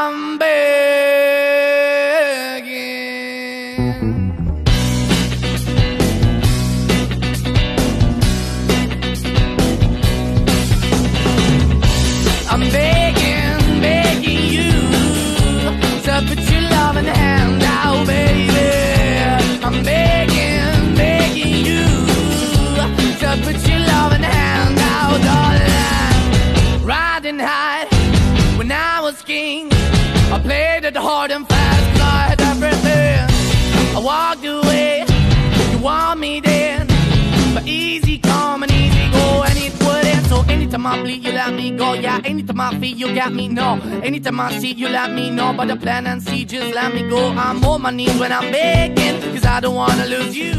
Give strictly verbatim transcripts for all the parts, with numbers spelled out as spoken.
I'm begging. I'm begging, begging you to put your loving hand out, baby. I'm begging, begging you to put your loving hand out, darling. Riding high when I was king, I played it hard and fast, 'cause I had everything. I walked away, you want me then, but easy come and easy go, and it wouldn't. So anytime I bleed, you let me go. Yeah, anytime I feel, you got me, no. Anytime I see, you let me know. But the plan and see, just let me go. I'm on my knees when I'm begging, 'cause I don't wanna lose you.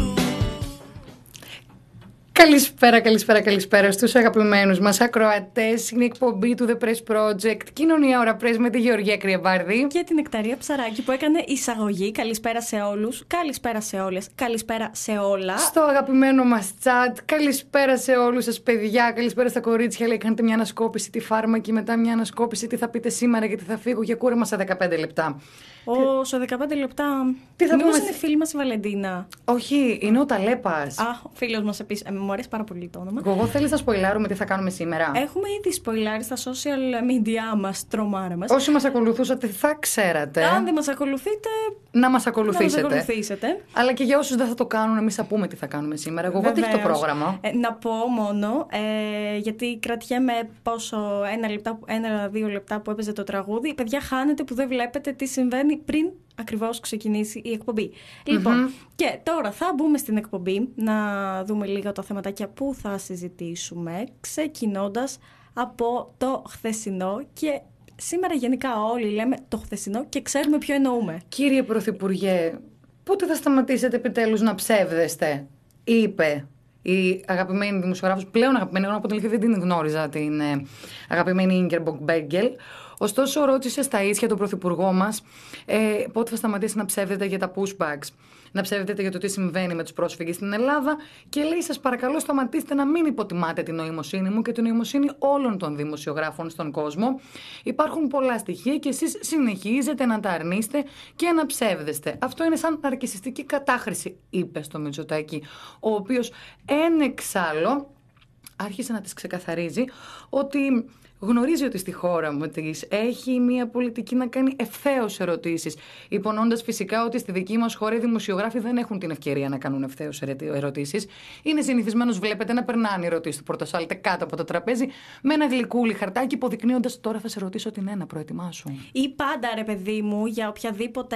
Καλησπέρα, καλησπέρα, καλησπέρα στους αγαπημένους μας ακροατές. Είναι η εκπομπή του The Press Project, Κοινωνία Ώρα Press με τη Γεωργία Κρυεβάρδη και την Νεκταρία Ψαράκη που έκανε εισαγωγή. Καλησπέρα σε όλους, καλησπέρα σε όλες, καλησπέρα σε όλα. Στο αγαπημένο μας chat, καλησπέρα σε όλους σας παιδιά, καλησπέρα στα κορίτσια. Λέει, κάνετε μια ανασκόπηση τη φάρμακη, μετά μια ανασκόπηση τι θα πείτε σήμερα, γιατί θα φύγω για κούρεμα σε δεκαπέντε λεπτά. Ω, σε δεκαπέντε λεπτά. Τι θα Μήπως πούμε... είναι φίλη μας η Βαλεντίνα? Όχι, είναι ο Ταλέπας. Α, φίλος μας επίσης. Ε, μου αρέσει πάρα πολύ το όνομα. Εγώ θέλεις να σποιλάρουμε τι θα κάνουμε σήμερα? Έχουμε ήδη σποιλάρει στα social media μας, τρομάρα μας. Όσοι μας ακολουθούσατε θα ξέρατε. Αν δεν μας ακολουθείτε, να μας ακολουθήσετε. Να μας ακολουθήσετε. Αλλά και για όσους δεν θα το κάνουν, εμείς θα πούμε τι θα κάνουμε σήμερα. Εγώ τι έχει το πρόγραμμα. Ε, να πω μόνο, ε, γιατί κρατιέμαι πόσο ένα, λεπτά, ένα δύο λεπτά που έπαιζε το τραγούδι. Παιδιά, χάνετε που δεν βλέπετε τι συμβαίνει πριν ακριβώς ξεκινήσει η εκπομπή. Mm-hmm. Λοιπόν, και τώρα θα μπούμε στην εκπομπή να δούμε λίγα τα θεματάκια που θα συζητήσουμε, ξεκινώντας από το χθεσινό. Και σήμερα γενικά όλοι λέμε το χθεσινό και ξέρουμε ποιο εννοούμε. Κύριε Πρωθυπουργέ, πότε θα σταματήσετε επιτέλους να ψεύδεστε? Είπε η αγαπημένη δημοσιογράφος, πλέον αγαπημένη, εγώ από την αλήθεια δεν την γνώριζα, την ε, αγαπημένη Ingeborg Bägel. Ωστόσο, ρώτησε στα ίσια τον Πρωθυπουργό μας ε, πότε θα σταματήσει να ψεύδεται για τα pushbacks, να ψεύδεται για το τι συμβαίνει με τους πρόσφυγες στην Ελλάδα και λέει: σας παρακαλώ, σταματήστε να μην υποτιμάτε την νοημοσύνη μου και την νοημοσύνη όλων των δημοσιογράφων στον κόσμο. Υπάρχουν πολλά στοιχεία και εσείς συνεχίζετε να τα αρνείστε και να ψεύδεστε. Αυτό είναι σαν ναρκισσιστική κατάχρηση, είπε στο Μητσοτάκη, ο οποίος εν εξάλλου άρχισε να τις ξεκαθαρίζει ότι γνωρίζει ότι στη χώρα μου της έχει μια πολιτική να κάνει ευθέως ερωτήσεις, υπονοώντας φυσικά ότι στη δική μας χώρα οι δημοσιογράφοι δεν έχουν την ευκαιρία να κάνουν ευθέως ερωτήσεις. Είναι συνηθισμένος, βλέπετε, να περνάνε οι ερωτήσεις του πορτοσάλτε κάτω από το τραπέζι με ένα γλυκούλι χαρτάκι, υποδεικνύοντας τώρα θα σε ρωτήσω την ένα, προετοιμάσου. Ή πάντα, ρε παιδί μου, για οποιαδήποτε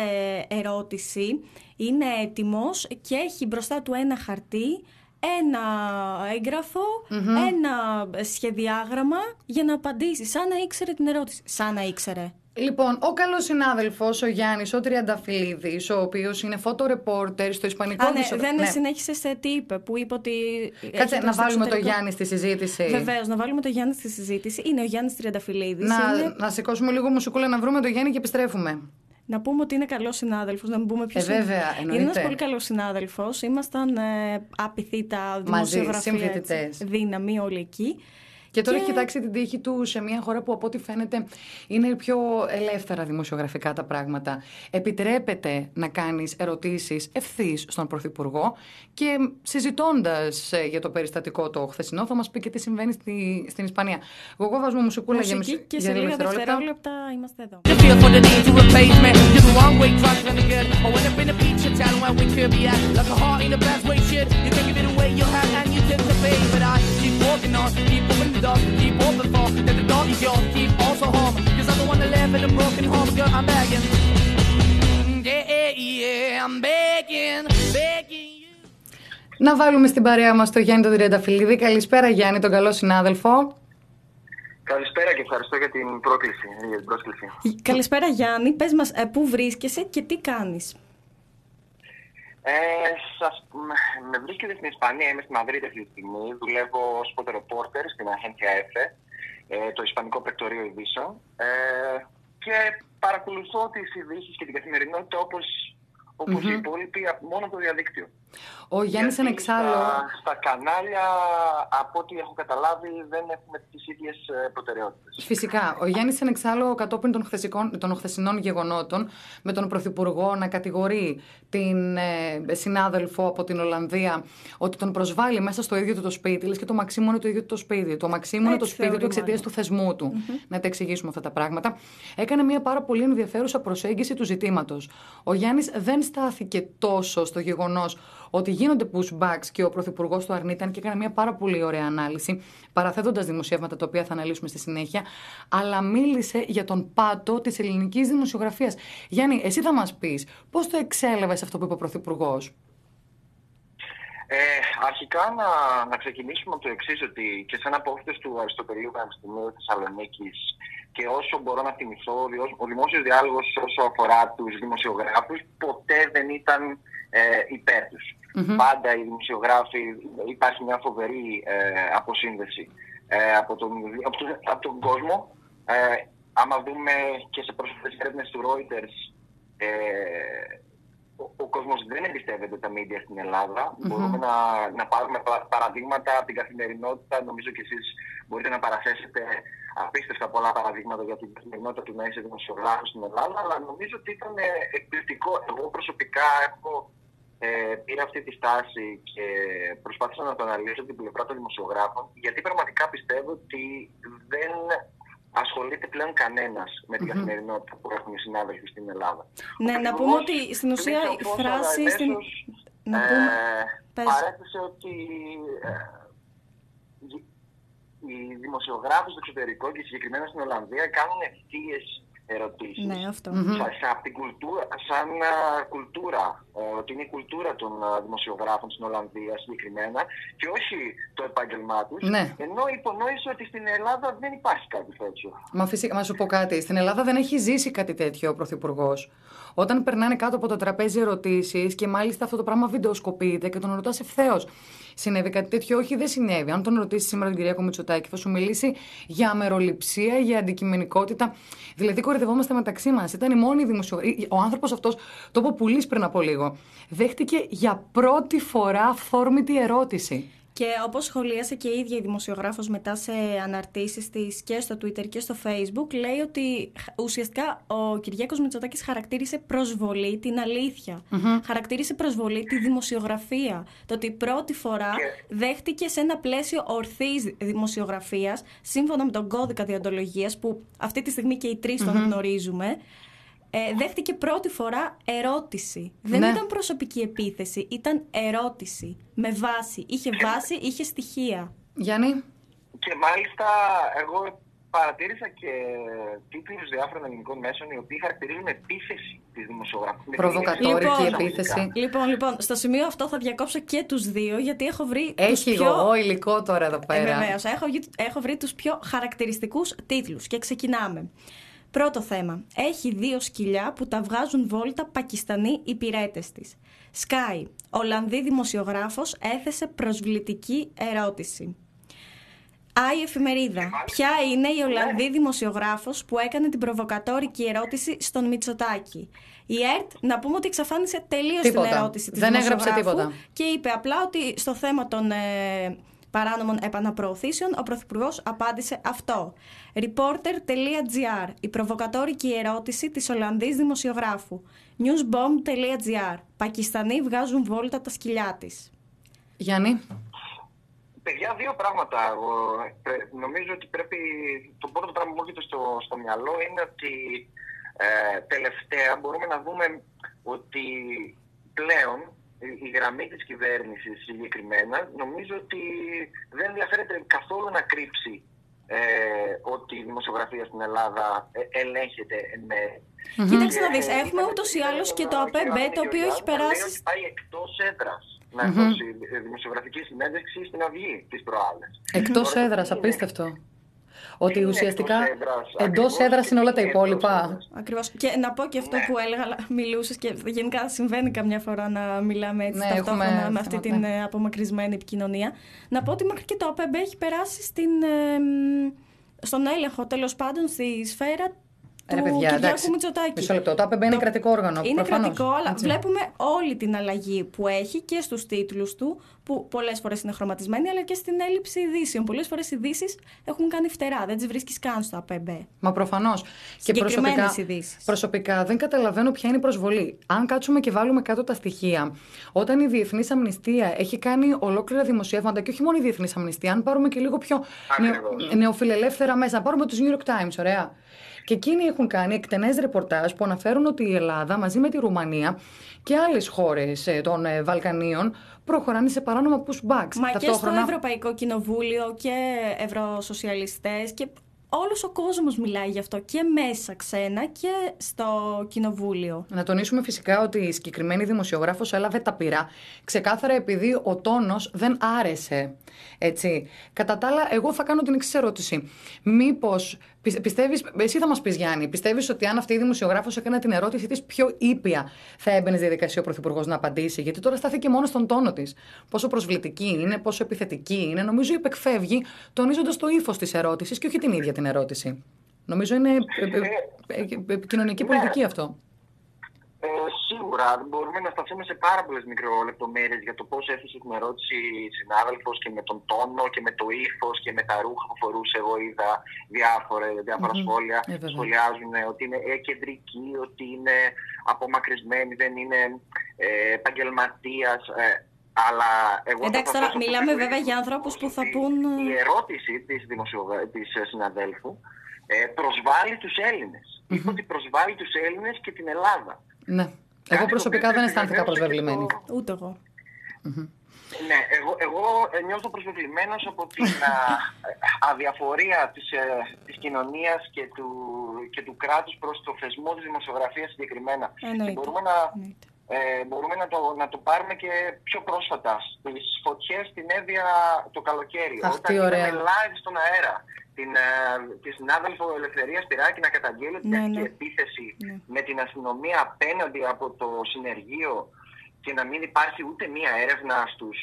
ερώτηση είναι έτοιμος και έχει μπροστά του ένα χαρτί, ένα έγγραφο, mm-hmm. ένα σχεδιάγραμμα για να απαντήσει, σαν να ήξερε την ερώτηση. Σαν να ήξερε. Λοιπόν, ο καλός συνάδελφος, ο Γιάννης, ο Τριανταφυλλίδης, ο οποίος είναι φωτορεπόρτερ στο Ισπανικό. Α, ναι, δισο... δεν ναι. συνέχισε σε τι είπε, που είπε ότι... Κάτσε, να βάλουμε το Γιάννη στη συζήτηση. Βεβαίως, να βάλουμε το Γιάννη στη συζήτηση. Είναι ο Γιάννης Τριανταφυλλίδης. Να, είναι... να σηκώσουμε λίγο μουσικούλα, να βρούμε το Γιάννη και επιστρέφουμε. Να πούμε ότι είναι καλός συνάδελφος, να μην πούμε ποιος ε, βέβαια, είναι. Είναι ένας πολύ καλός συνάδελφος. Ήμασταν ε, απειθήτα δημοσιογραφία, δύναμη όλοι εκεί. Και τώρα και... έχει κοιτάξει την τύχη του σε μια χώρα που από ό,τι φαίνεται είναι πιο ελεύθερα δημοσιογραφικά τα πράγματα. Επιτρέπεται να κάνεις ερωτήσεις ευθύς στον Πρωθυπουργό και συζητώντας για το περιστατικό το χθεσινό θα μας πει και τι συμβαίνει στη, στην Ισπανία. Εγώ βάζω μουσικούλα για μισή και σε λίγα δευτερόλεπτα είμαστε εδώ. Keep open for that the dog is yours. Keep also home, cause I'm the one that live in a broken home. Girl, I'm begging. Yeah, yeah, yeah, I'm begging, begging you. Να βάλουμε στην παρέα μας τον Γιάννη τον Τριανταφυλλίδη. Καλησπέρα Γιάννη, τον καλό συνάδελφο. Καλησπέρα και ευχαριστώ για την πρόκληση, για την πρόσκληση. Καλησπέρα Γιάννη, πες μας ε, πού βρίσκεσαι και τι κάνεις. Ε, σας, με βρίσκεται στην Ισπανία, είμαι στη Μαδρίτη αυτή τη στιγμή. Δουλεύω ως φωτορεπόρτερ στην Agencia F, ε, το Ισπανικό Πρεκτορείο Ειδήσεων. Ε, και παρακολουθώ τις ειδήσεις και την καθημερινότητα όπως όπως Mm-hmm. οι υπόλοιποι μόνο το διαδίκτυο. Ο Γιάννης είναι εξάλλου. Στα, στα κανάλια, από ό,τι έχω καταλάβει, δεν έχουμε τις ίδιες προτεραιότητες. Φυσικά. Ο Γιάννης είναι εξάλλου κατόπιν των, των χθεσινών γεγονότων, με τον Πρωθυπουργό να κατηγορεί την ε, συνάδελφο από την Ολλανδία ότι τον προσβάλλει μέσα στο ίδιο του το σπίτι, λες και το Μαξίμου είναι το ίδιο του το σπίτι. Το Μαξίμου είναι το σπίτι του εξαιτίας του θεσμού του. Mm-hmm. Να τα εξηγήσουμε αυτά τα πράγματα. Έκανε μια πάρα πολύ ενδιαφέρουσα προσέγγιση του ζητήματος. Ο Γιάννης δεν στάθηκε τόσο στο γεγονός ότι γίνονται pushbacks και ο Πρωθυπουργός του αρνείται, και έκανε μια πάρα πολύ ωραία ανάλυση, παραθέτοντας δημοσιεύματα τα οποία θα αναλύσουμε στη συνέχεια, αλλά μίλησε για τον πάτο της ελληνικής δημοσιογραφίας. Γιάννη, εσύ θα μας πεις πώς το εξέλαβες αυτό που είπε ο Πρωθυπουργός? Ε, αρχικά να, να ξεκινήσουμε από το εξής, ότι και σαν απόφοιτος του Αριστοτελείου Πανεπιστημίου Θεσσαλονίκης και όσο μπορώ να θυμηθώ, ο δημόσιος διάλογος όσο αφορά τους δημοσιογράφους ποτέ δεν ήταν ε, υπέρ τους. Mm-hmm. Πάντα οι δημοσιογράφοι, υπάρχει μια φοβερή ε, αποσύνδεση ε, από, τον, από, τον, από τον κόσμο. Ε, άμα δούμε και σε πρόσφατες έρευνες του Reuters, ε, ο, ο κόσμος δεν εμπιστεύεται τα media στην Ελλάδα. Mm-hmm. Μπορούμε να, να πάρουμε παραδείγματα από την καθημερινότητα. Νομίζω και εσείς μπορείτε να παραθέσετε απίστευτα πολλά παραδείγματα για την καθημερινότητα του να είσαι δημοσιογράφος στην Ελλάδα, αλλά νομίζω ότι ήταν εκπληκτικό. Εγώ προσωπικά έχω ε, πήρα αυτή τη στάση και προσπάθησα να το αναλύσω την πλευρά των δημοσιογράφων, γιατί πραγματικά πιστεύω ότι δεν ασχολείται πλέον κανένας με την mm-hmm. καθημερινότητα που έχουν οι συνάδελφοι στην Ελλάδα. Ναι, να πούμε ότι στην ουσία η φράση... Στην... Να πούμε... Ε, παρέθεσε ότι ε, οι δημοσιογράφοι στο εξωτερικό και συγκεκριμένα στην Ολλανδία κάνουν ευθείες ερωτήσεις. Ναι, αυτό. Mm-hmm. Σαν, σαν, την κουλτούρα, σαν uh, κουλτούρα, uh, ότι είναι η κουλτούρα των uh, δημοσιογράφων στην Ολλανδία συγκεκριμένα και όχι το επάγγελμά τους. Ναι. Ενώ υπονόησε ότι στην Ελλάδα δεν υπάρχει κάτι τέτοιο. Μα φυσικά, μα σου πω κάτι. Στην Ελλάδα δεν έχει ζήσει κάτι τέτοιο ο Πρωθυπουργός. Όταν περνάνε κάτω από το τραπέζι ερωτήσεις και μάλιστα αυτό το πράγμα βιντεοσκοπείται και τον ρωτάς ευθέως. Συνέβη κάτι τέτοιο? Όχι, δεν συνέβη. Αν τον ρωτήσει σήμερα τον Κυριάκο Μητσοτάκη, θα σου μιλήσει για αμεροληψία, για αντικειμενικότητα. Δηλαδή, κορυδευόμαστε μεταξύ μας. Ήταν η μόνη δημοσιογράφη. Ο άνθρωπος αυτός, το είπε ο Πουλής πριν από λίγο, δέχτηκε για πρώτη φορά αυθόρμητη ερώτηση. Και όπως σχολίασε και η ίδια η δημοσιογράφος μετά σε αναρτήσεις της και στο Twitter και στο Facebook, λέει ότι ουσιαστικά ο Κυριάκος Μητσοτάκης χαρακτήρισε προσβολή την αλήθεια. Mm-hmm. Χαρακτήρισε προσβολή τη δημοσιογραφία. Το ότι πρώτη φορά δέχτηκε σε ένα πλαίσιο ορθής δημοσιογραφίας, σύμφωνα με τον κώδικα διοντολογίας, που αυτή τη στιγμή και οι τρεις mm-hmm. τον γνωρίζουμε, Ε, δέχτηκε πρώτη φορά ερώτηση. Δεν ναι. ήταν προσωπική επίθεση, ήταν ερώτηση. Με βάση, είχε βάση, είχε στοιχεία. Γιάννη. Και μάλιστα εγώ παρατήρησα και τίτλους διάφορων ελληνικών μέσων οι οποίοι χαρακτηρίζουν επίθεση της δημοσιογραφίας. Προβοκατόρικη λοιπόν, επίθεση. Λοιπόν, λοιπόν, στο σημείο αυτό θα διακόψω και τους δύο, γιατί έχω βρει. Έχει τους πιο... εγώ υλικό τώρα εδώ πέρα. Ε, βεβαίως, έχω, έχω βρει τους πιο χαρακτηριστικούς τίτλους και ξεκινάμε. Πρώτο θέμα. Έχει δύο σκυλιά που τα βγάζουν βόλτα Πακιστανοί υπηρέτες της. Sky. Ολλανδή δημοσιογράφος έθεσε προσβλητική ερώτηση. Άι εφημερίδα. Ποια είναι η Ολλανδή δημοσιογράφος που έκανε την προβοκατόρικη ερώτηση στον Μητσοτάκη? Η ΕΡΤ, να πούμε ότι εξαφάνισε τελείως την ερώτηση της Δεν δημοσιογράφου έγραψε τίποτα. Και είπε απλά ότι στο θέμα των ε, παράνομων επαναπροωθήσεων ο Πρωθυπουργός απάντησε αυτό. Reporter.gr. Η προβοκατόρικη ερώτηση της Ολλανδής δημοσιογράφου. Newsbomb.gr. Πακιστανοί βγάζουν βόλτα τα σκυλιά της. Γιάννη. Παιδιά, δύο πράγματα. Εγώ, νομίζω ότι πρέπει. Το πρώτο πράγμα που μου έρχεται στο, στο μυαλό είναι ότι ε, τελευταία μπορούμε να δούμε ότι πλέον η γραμμή της κυβέρνησης συγκεκριμένα νομίζω ότι δεν ενδιαφέρεται καθόλου να κρύψει ε, ότι η δημοσιογραφία στην Ελλάδα ε, ελέγχεται εν μέρει. Mm-hmm. Κοίταξε να δεις, έχουμε ούτως ή άλλως και το ΑΠΕΜΠ το οποίο έχει περάσει. Ότι πάει εκτός έδρας να δώσει mm-hmm. δημοσιογραφική συνέντευξη στην Αυγή τις προάλλες. Εκτός έδρας, απίστευτο. Ότι είναι ουσιαστικά εντός έδρας είναι όλα τα υπόλοιπα. Ακριβώς. Και να πω και αυτό ναι. που έλεγα, μιλούσες και γενικά συμβαίνει καμιά φορά να μιλάμε έτσι ναι, ταυτόχρονα έχουμε... με αυτή την ναι. απομακρυσμένη επικοινωνία. Να πω ότι μέχρι και το ΑΠΕΜΠ έχει περάσει στην, ε, στον έλεγχο, τέλος πάντων, στη σφαίρα Ρε παιδιά, Κυριάκου εντάξει. Μητσοτάκη. Μισό λεπτό. Το ΑΠΕΜΠΕ είναι κρατικό όργανο. Είναι προφανώς. κρατικό, αλλά Έτσι. βλέπουμε όλη την αλλαγή που έχει και στους τίτλους του, που πολλές φορές είναι χρωματισμένοι, αλλά και στην έλλειψη ειδήσεων. Πολλές φορές οι ειδήσεις έχουν κάνει φτερά, δεν τις βρίσκεις καν στο ΑΠΕΜΠΕ. Μα προφανώς. Και Συγκεκριμένες προσωπικά, ειδήσεις. προσωπικά δεν καταλαβαίνω ποια είναι η προσβολή. Αν κάτσουμε και βάλουμε κάτω τα στοιχεία, όταν η Διεθνής Αμνηστία έχει κάνει ολόκληρα δημοσιεύματα, και όχι μόνο η Διεθνής Αμνηστία, αν πάρουμε και λίγο πιο νεο, νεοφιλελεύθερα μέσα, αν πάρουμε τους New York Times, ωραία. Και εκείνοι έχουν κάνει εκτενές ρεπορτάζ που αναφέρουν ότι η Ελλάδα μαζί με τη Ρουμανία και άλλες χώρες των Βαλκανίων προχωράνε σε παράνομα pushbacks. Μα Ταυτόχρονα... και στο Ευρωπαϊκό Κοινοβούλιο και ευρωσοσιαλιστές και όλος ο κόσμος μιλάει γι' αυτό και μέσα ξένα και στο Κοινοβούλιο. Να τονίσουμε φυσικά ότι η συγκεκριμένη δημοσιογράφος έλαβε τα πυρά ξεκάθαρα επειδή ο τόνος δεν άρεσε. Έτσι. Κατά τα άλλα, εγώ θα κάνω την εξής ερώτηση. Μήπως πιστεύεις, εσύ θα μας πεις Γιάννη, πιστεύεις ότι αν αυτή η δημοσιογράφος έκανε την ερώτηση της πιο ήπια θα έμπαινε στη διαδικασία ο Πρωθυπουργός να απαντήσει? Γιατί τώρα στάθηκε μόνο στον τόνο της. Πόσο προσβλητική είναι, πόσο επιθετική είναι. Νομίζω υπεκφεύγει τονίζοντας το ύφος της ερώτησης και όχι την ίδια την ερώτηση. Νομίζω είναι κοινωνική πολιτική αυτό. Ε, σίγουρα μπορούμε να σταθούμε σε πάρα πολλές μικρολεπτομέρειες για το πώς έθεσε την ερώτηση η συνάδελφος και με τον τόνο και με το ύφος και με τα ρούχα που φορούσε. Εγώ είδα διάφορα, διάφορα mm-hmm. σχόλια ε, που σχολιάζουν ότι είναι ε, κεντρική, ότι είναι απομακρυσμένη, δεν είναι ε, επαγγελματίας. Ε, αλλά εγώ εντάξει, τώρα μιλάμε βέβαια για ανθρώπους που θα πούν... Η ερώτηση της, δημοσιογρα... της συναδέλφου ε, προσβάλλει τους Έλληνες. Mm-hmm. Είπε ότι προσβάλλει τους Έλληνες και την Ελλάδα. Ναι. Εγώ προσωπικά δεν αισθάνθηκα προσβεβλημένη. Το... Ούτε εγώ. Mm-hmm. Ναι, εγώ, εγώ νιώθω προσβεβλημένος από την α, αδιαφορία της, ε, της κοινωνίας και του, και του κράτους προς το θεσμό της δημοσιογραφίας συγκεκριμένα. Εννοείται. Μπορούμε, να, ε, μπορούμε να, το, να το πάρουμε και πιο πρόσφατα. Στις φωτιές στην Εύβοια το καλοκαίρι. Αχ, όταν είδαμε live στον αέρα την, τη συνάδελφο Ελευθερία Σπυράκη να καταγγέλει την ναι, ναι. επίθεση ναι. με την αστυνομία απέναντι από το συνεργείο και να μην υπάρχει ούτε μία έρευνα στους,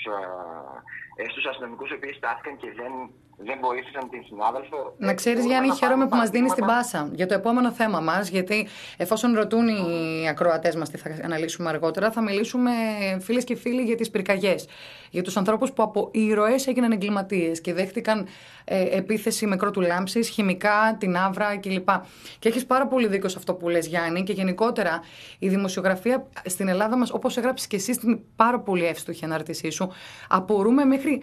ε, στους αστυνομικούς οι οποίοι στάθηκαν και δεν, δεν βοήθησαν την συνάδελφο. Να ξέρεις Γιάννη, χαίρομαι που μας δίνεις την πάσα για το επόμενο θέμα μας, γιατί εφόσον ρωτούν οι ακροατές μας τι θα αναλύσουμε αργότερα, θα μιλήσουμε φίλες και φίλοι για τις πυρκαγιές. Για τους ανθρώπους που από ήρωες έγιναν εγκληματίες και δέχτηκαν ε, επίθεση με κρότου λάμψης, χημικά, την άβρα κλπ. Και έχεις πάρα πολύ δίκιο σε αυτό που λες Γιάννη, και γενικότερα η δημοσιογραφία στην Ελλάδα μας, όπως έγραψες και εσύ στην πάρα πολύ εύστοχη ανάρτησή σου, απορούμε μέχρι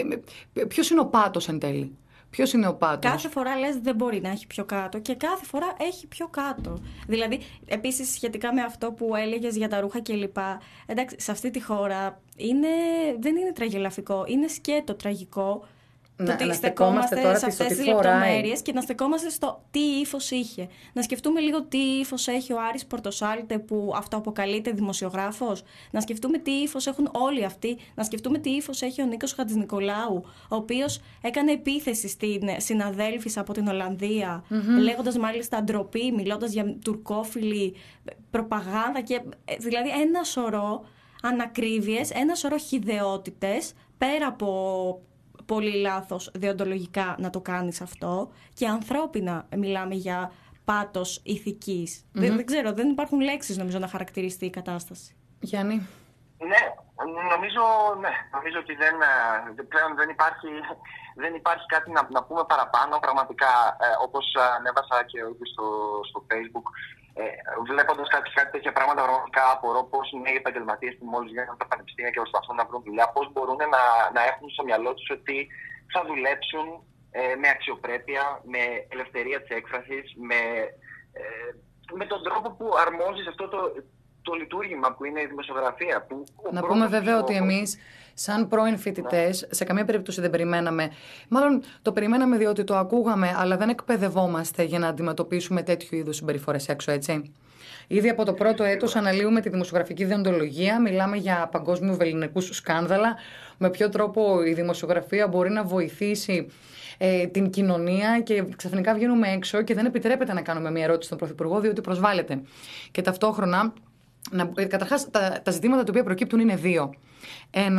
ποιος είναι ο πάτος εν τέλει. Ποιος είναι ο πάτος? Κάθε φορά λες δεν μπορεί να έχει πιο κάτω και κάθε φορά έχει πιο κάτω. Δηλαδή, επίσης σχετικά με αυτό που έλεγες για τα ρούχα κλπ. Εντάξει, σε αυτή τη χώρα είναι, δεν είναι τραγελαφικό, είναι σκέτο τραγικό. Να, το ότι να στεκόμαστε τώρα σε αυτές τις λεπτομέρειες και να στεκόμαστε στο τι ύφος είχε. Να σκεφτούμε λίγο τι ύφος έχει ο Άρης Πορτοσάλτε που αυτοαποκαλείται δημοσιογράφος. Να σκεφτούμε τι ύφος έχουν όλοι αυτοί. Να σκεφτούμε τι ύφος έχει ο Νίκος Χατζηνικολάου, ο οποίος έκανε επίθεση στην συναδέλφισσα από την Ολλανδία, mm-hmm. λέγοντας μάλιστα ντροπή, μιλώντας για τουρκόφιλη προπαγάνδα και δηλαδή ένα σωρό ανακρίβειες, ένα σωρό χυδαιότητες πέρα από πολύ λάθος δεοντολογικά να το κάνεις αυτό και ανθρώπινα μιλάμε για πάτος ηθικής. Mm-hmm. Δεν, δεν ξέρω, δεν υπάρχουν λέξεις νομίζω να χαρακτηριστεί η κατάσταση. Γιάννη. Ναι, νομίζω, ναι, νομίζω ότι δεν, πλέον δεν υπάρχει, δεν υπάρχει κάτι να, να πούμε παραπάνω. Πραγματικά, ε, όπως ανέβασα και εγώ στο, στο Facebook, ε, βλέποντας κάτι, κάτι τέτοια πράγματα, πραγματικά απορώ πώς οι νέοι επαγγελματίες που μόλις βγαίνουν από τα πανεπιστήμια και προσπαθούν να βρουν δουλειά, πώς μπορούν να, να έχουν στο μυαλό τους ότι θα δουλέψουν ε, με αξιοπρέπεια, με ελευθερία της έκφρασης, με, ε, με τον τρόπο που αρμόζει σε αυτό το, το λειτουργήμα που είναι η δημοσιογραφία. Που να πούμε βέβαια ότι εμείς, σαν πρώην φοιτητές, ναι. σε καμία περίπτωση δεν περιμέναμε. Μάλλον το περιμέναμε διότι το ακούγαμε, αλλά δεν εκπαιδευόμαστε για να αντιμετωπίσουμε τέτοιου είδους συμπεριφορές έξω, έτσι. Ήδη από το πρώτο έτος αναλύουμε τη δημοσιογραφική δεοντολογία, μιλάμε για παγκόσμιου βελληνικούς σκάνδαλα, με ποιο τρόπο η δημοσιογραφία μπορεί να βοηθήσει ε, την κοινωνία και ξαφνικά βγαίνουμε έξω και δεν επιτρέπεται να κάνουμε μια ερώτηση στον Πρωθυπουργό διότι προσβάλλεται. Και ταυτόχρονα, να, καταρχάς τα, τα ζητήματα τα οποία προκύπτουν είναι δύο. Ένα,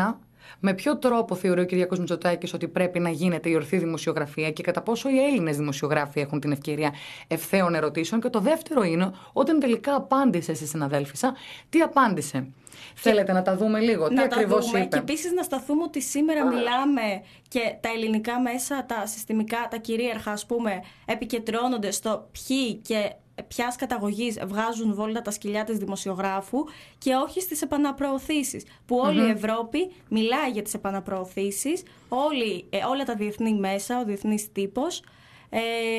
Με ποιο τρόπο θεωρεί ο Κυριάκος Μητσοτάκης ότι πρέπει να γίνεται η ορθή δημοσιογραφία και κατά πόσο οι Έλληνες δημοσιογράφοι έχουν την ευκαιρία ευθέων ερωτήσεων. Και το δεύτερο είναι, όταν τελικά απάντησε στη συναδέλφισσα, τι απάντησε. Και θέλετε να τα δούμε λίγο, τι ακριβώς είπε. Και επίσης να σταθούμε ότι σήμερα μιλάμε και τα ελληνικά μέσα, τα συστημικά, τα κυρίαρχα, ας πούμε, επικεντρώνονται στο ποιοι και ποιας καταγωγής βγάζουν βόλτα τα σκυλιά της δημοσιογράφου και όχι στις επαναπροωθήσεις. Που όλη mm-hmm. η Ευρώπη μιλάει για τις επαναπροωθήσεις, όλοι, ε, όλα τα διεθνή μέσα, ο διεθνής τύπος, ε,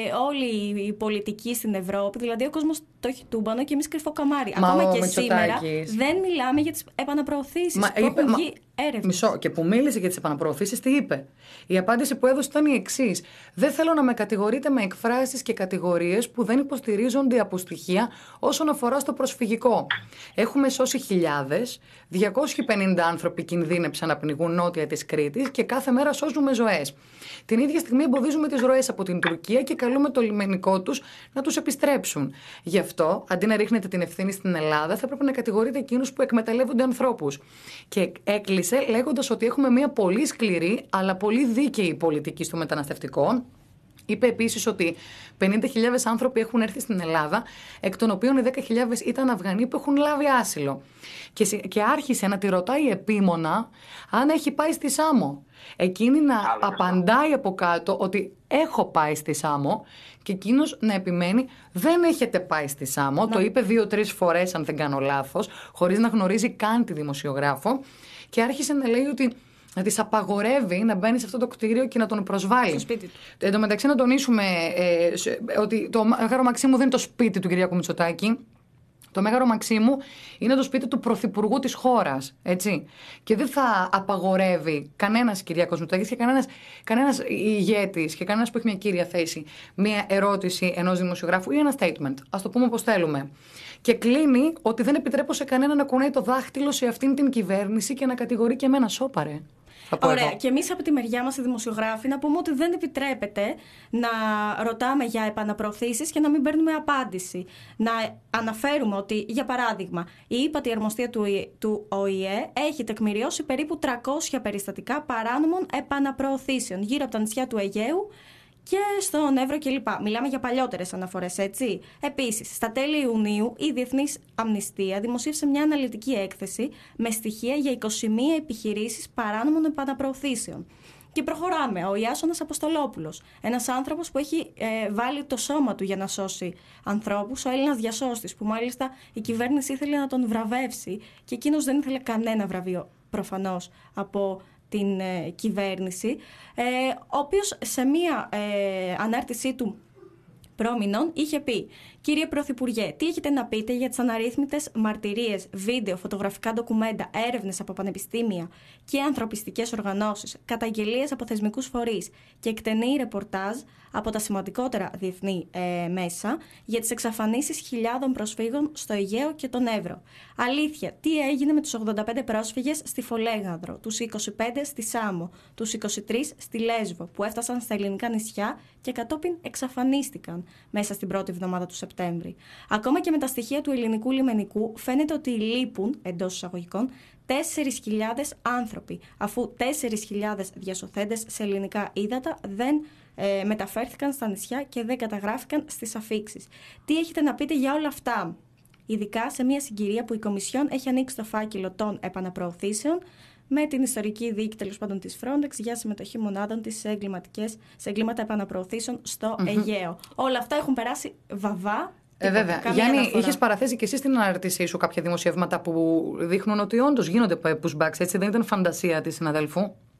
όλη η πολιτική στην Ευρώπη, δηλαδή ο κόσμος το έχει τούμπανο και εμείς κρυφό καμάρι. Μα ακόμα και Μητσοτάκης σήμερα δεν μιλάμε για τις επαναπροωθήσεις. Μα, που είπε, έχουν μα, βγει έρευνες. Μισό, και που μίλησε για τις επαναπροωθήσεις, τι είπε. Η απάντηση που έδωσε ήταν η εξής. Δεν θέλω να με κατηγορείτε με εκφράσεις και κατηγορίες που δεν υποστηρίζονται από στοιχεία όσον αφορά στο προσφυγικό. Έχουμε σώσει χιλιάδες, διακόσιοι πενήντα άνθρωποι κινδύνεψαν να πνιγούν νότια της Κρήτης και κάθε μέρα σώζουμε ζωές. Την ίδια στιγμή εμποδίζουμε τις ροές από την Τουρκία και καλούμε το λιμενικό τους να τους επιστρέψουν. Γι' αυτό, αντί να ρίχνετε την ευθύνη στην Ελλάδα, θα πρέπει να κατηγορείτε εκείνους που εκμεταλλεύονται ανθρώπους. Και έκλεισε λέγοντας ότι έχουμε μια πολύ σκληρή αλλά πολύ δίκαιη πολιτική στο μεταναστευτικό. Είπε επίσης ότι πενήντα χιλιάδες άνθρωποι έχουν έρθει στην Ελλάδα, εκ των οποίων οι δέκα χιλιάδες ήταν Αφγανοί που έχουν λάβει άσυλο. Και, και άρχισε να τη ρωτάει επίμονα αν έχει πάει στη Σάμο. Εκείνη να Άλεξα. απαντάει από κάτω ότι έχω πάει στη Σάμο και εκείνος να επιμένει δεν έχετε πάει στη Σάμο. Να. Το είπε δύο-τρεις φορές αν δεν κάνω λάθος, χωρίς να γνωρίζει καν τη δημοσιογράφο και άρχισε να λέει ότι να της απαγορεύει να μπαίνει σε αυτό το κτίριο και να τον προσβάλλει. Στο σπίτι του. Εν τω μεταξύ να τονίσουμε ε, ότι το Μέγαρο Μαξίμου δεν είναι το σπίτι του Κυριάκου Μητσοτάκη. Το Μέγαρο Μαξίμου είναι το σπίτι του πρωθυπουργού της χώρας, έτσι. Και δεν θα απαγορεύει κανένας Κυριάκος Μητσοτάκης και κανένας, κανένας ηγέτης και κανένας που έχει μια κύρια θέση μια ερώτηση ενός δημοσιογράφου ή ένα statement. Ας το πούμε όπως θέλουμε. Και κλείνει ότι δεν επιτρέπω σε κανένα να κουνάει το δάχτυλο σε αυτήν την κυβέρνηση και να κατηγορεί και εμένα σώπαρε. Ωραία. Και εμείς από τη μεριά μας οι δημοσιογράφοι να πούμε ότι δεν επιτρέπεται να ρωτάμε για επαναπροωθήσεις και να μην παίρνουμε απάντηση. Να αναφέρουμε ότι, για παράδειγμα, η ύπατη αρμοστία του Ο Η Ε έχει τεκμηριώσει περίπου τριακόσια περιστατικά παράνομων επαναπροωθήσεων γύρω από τα νησιά του Αιγαίου και στον Εύρο κλπ. Μιλάμε για παλιότερες αναφορές, έτσι. Επίσης, στα τέλη Ιουνίου, η Διεθνής Αμνηστία δημοσίευσε μια αναλυτική έκθεση με στοιχεία για είκοσι μία επιχειρήσεις παράνομων επαναπροωθήσεων. Και προχωράμε. Ο Ιάσονας Αποστολόπουλος, ένας άνθρωπος που έχει ε, βάλει το σώμα του για να σώσει ανθρώπους, ο Έλληνας διασώστης, που μάλιστα η κυβέρνηση ήθελε να τον βραβεύσει και εκείνος δεν ήθελε κανένα βραβείο, προφανώς, από την ε, κυβέρνηση, ε, ο οποίος σε μία ε, ανάρτησή του πρόμηνων είχε πει: «Κύριε Πρωθυπουργέ, τι έχετε να πείτε για τις αναρρύθμιτες μαρτυρίες, βίντεο, φωτογραφικά ντοκουμέντα, έρευνες από πανεπιστήμια και ανθρωπιστικές οργανώσεις, καταγγελίες από θεσμικούς φορείς και εκτενή ρεπορτάζ από τα σημαντικότερα διεθνή ε, μέσα για τις εξαφανίσεις χιλιάδων προσφύγων στο Αιγαίο και τον Εύρο? Αλήθεια, τι έγινε με τους ογδόντα πέντε πρόσφυγες στη Φολέγανδρο, τους είκοσι πέντε στη Σάμο, τους είκοσι τρεις στη Λέσβο, που έφτασαν στα ελληνικά νησιά και κατόπιν εξαφανίστηκαν μέσα στην πρώτη εβδομάδα του Σεπτέμβρη? Ακόμα και με τα στοιχεία του ελληνικού λιμενικού φαίνεται ότι λείπουν, εντός εισαγωγικών, τέσσερις χιλιάδες άνθρωποι, αφού τέσσερις χιλιάδες διασωθέντες σε ελληνικά ύδατα δεν ε, μεταφέρθηκαν στα νησιά και δεν καταγράφηκαν στις αφίξεις. Τι έχετε να πείτε για όλα αυτά, ειδικά σε μια συγκυρία που η Κομισιόν έχει ανοίξει το φάκελο των επαναπροωθήσεων με την ιστορική δίκη, τέλος πάντων, της Frontex για συμμετοχή μονάδων της σε, σε εγκλήματα επαναπροωθήσεων στο mm-hmm. Αιγαίο. Όλα αυτά έχουν περάσει βαβά. Ε, βέβαια. Γιάννη, είχες παραθέσει και εσύ στην αναρτήσή σου κάποια δημοσιεύματα που δείχνουν ότι όντως γίνονται pushbacks, έτσι? Δεν ήταν φαντασία της συναδέλφου?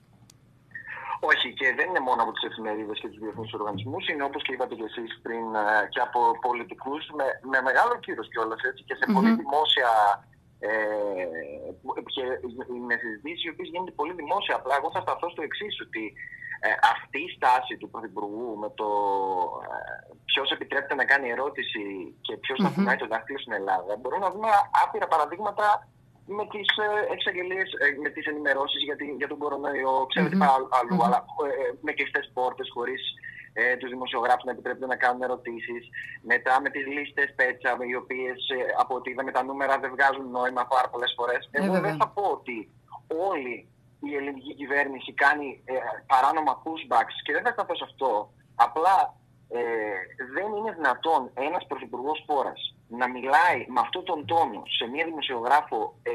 Όχι, και δεν είναι μόνο από τις εφημερίδες και τους διεθνείς οργανισμούς, είναι, όπως και είπατε και εσείς πριν, και από πολιτικούς με, με μεγάλο κύρος κιόλας, έτσι, και σε mm-hmm. πολύ δημόσια. Ε, και με συζητήσεις οι οποίες γίνονται πολύ δημόσια. Απλά εγώ θα σταθώ στο εξής, ότι ε, αυτή η στάση του Πρωθυπουργού με το ε, ποιος επιτρέπεται να κάνει ερώτηση και ποιος θα κουνάει mm-hmm. το δάχτυλο στην Ελλάδα, μπορούμε να δούμε άπειρα παραδείγματα με τις ε, εξαγγελίες, ε, με τις ενημερώσεις για, την, για τον κορονοϊό, ξέρετε mm-hmm. αλλού, mm-hmm. αλλά ε, με κλειστές πόρτες, χωρίς ε, τους δημοσιογράφους να επιτρέπεται να κάνουν ερωτήσεις. Μετά με τις λίστες πέτσα, οι οποίες ε, από ό,τι είδαμε τα νούμερα δεν βγάζουν νόημα πάρα πολλές φορές. Εγώ mm-hmm. δεν θα πω ότι όλοι η ελληνική κυβέρνηση κάνει ε, παράνομα pushbacks και δεν θα σταθώ σε αυτό. Απλά ε, δεν είναι δυνατόν ένας πρωθυπουργός χώρας να μιλάει με αυτόν τον τόνο σε μία δημοσιογράφο ε,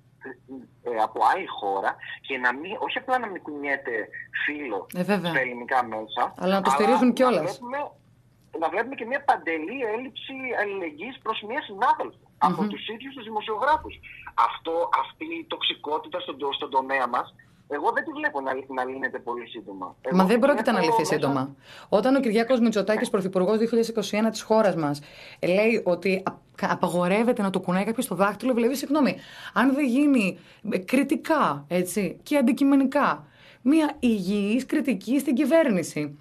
ε, από άλλη χώρα και να μην, όχι απλά να μην κουνιέται φίλο ε, στα ελληνικά μέσα, αλλά να το στηρίζουν κιόλας. Να βλέπουμε, να βλέπουμε και μια παντελή έλλειψη αλληλεγγύης προς μια συνάδελφο mm-hmm. από τους ίδιους τους δημοσιογράφους. Αυτό, αυτή η τοξικότητα στον, στον τομέα μας, εγώ δεν τη βλέπω να, να λύνεται πολύ σύντομα. Εγώ Μα δεν πρόκειται να λυθεί μέσα... σύντομα. Όταν ο Κυριάκος Μητσοτάκης, πρωθυπουργός δύο χιλιάδες είκοσι ένα της χώρας μας, λέει ότι απαγορεύεται να το κουνάει κάποιος στο δάχτυλο, βλέπει, συγγνώμη, αν δεν γίνει κριτικά, έτσι, και αντικειμενικά μια υγιής κριτική στην κυβέρνηση.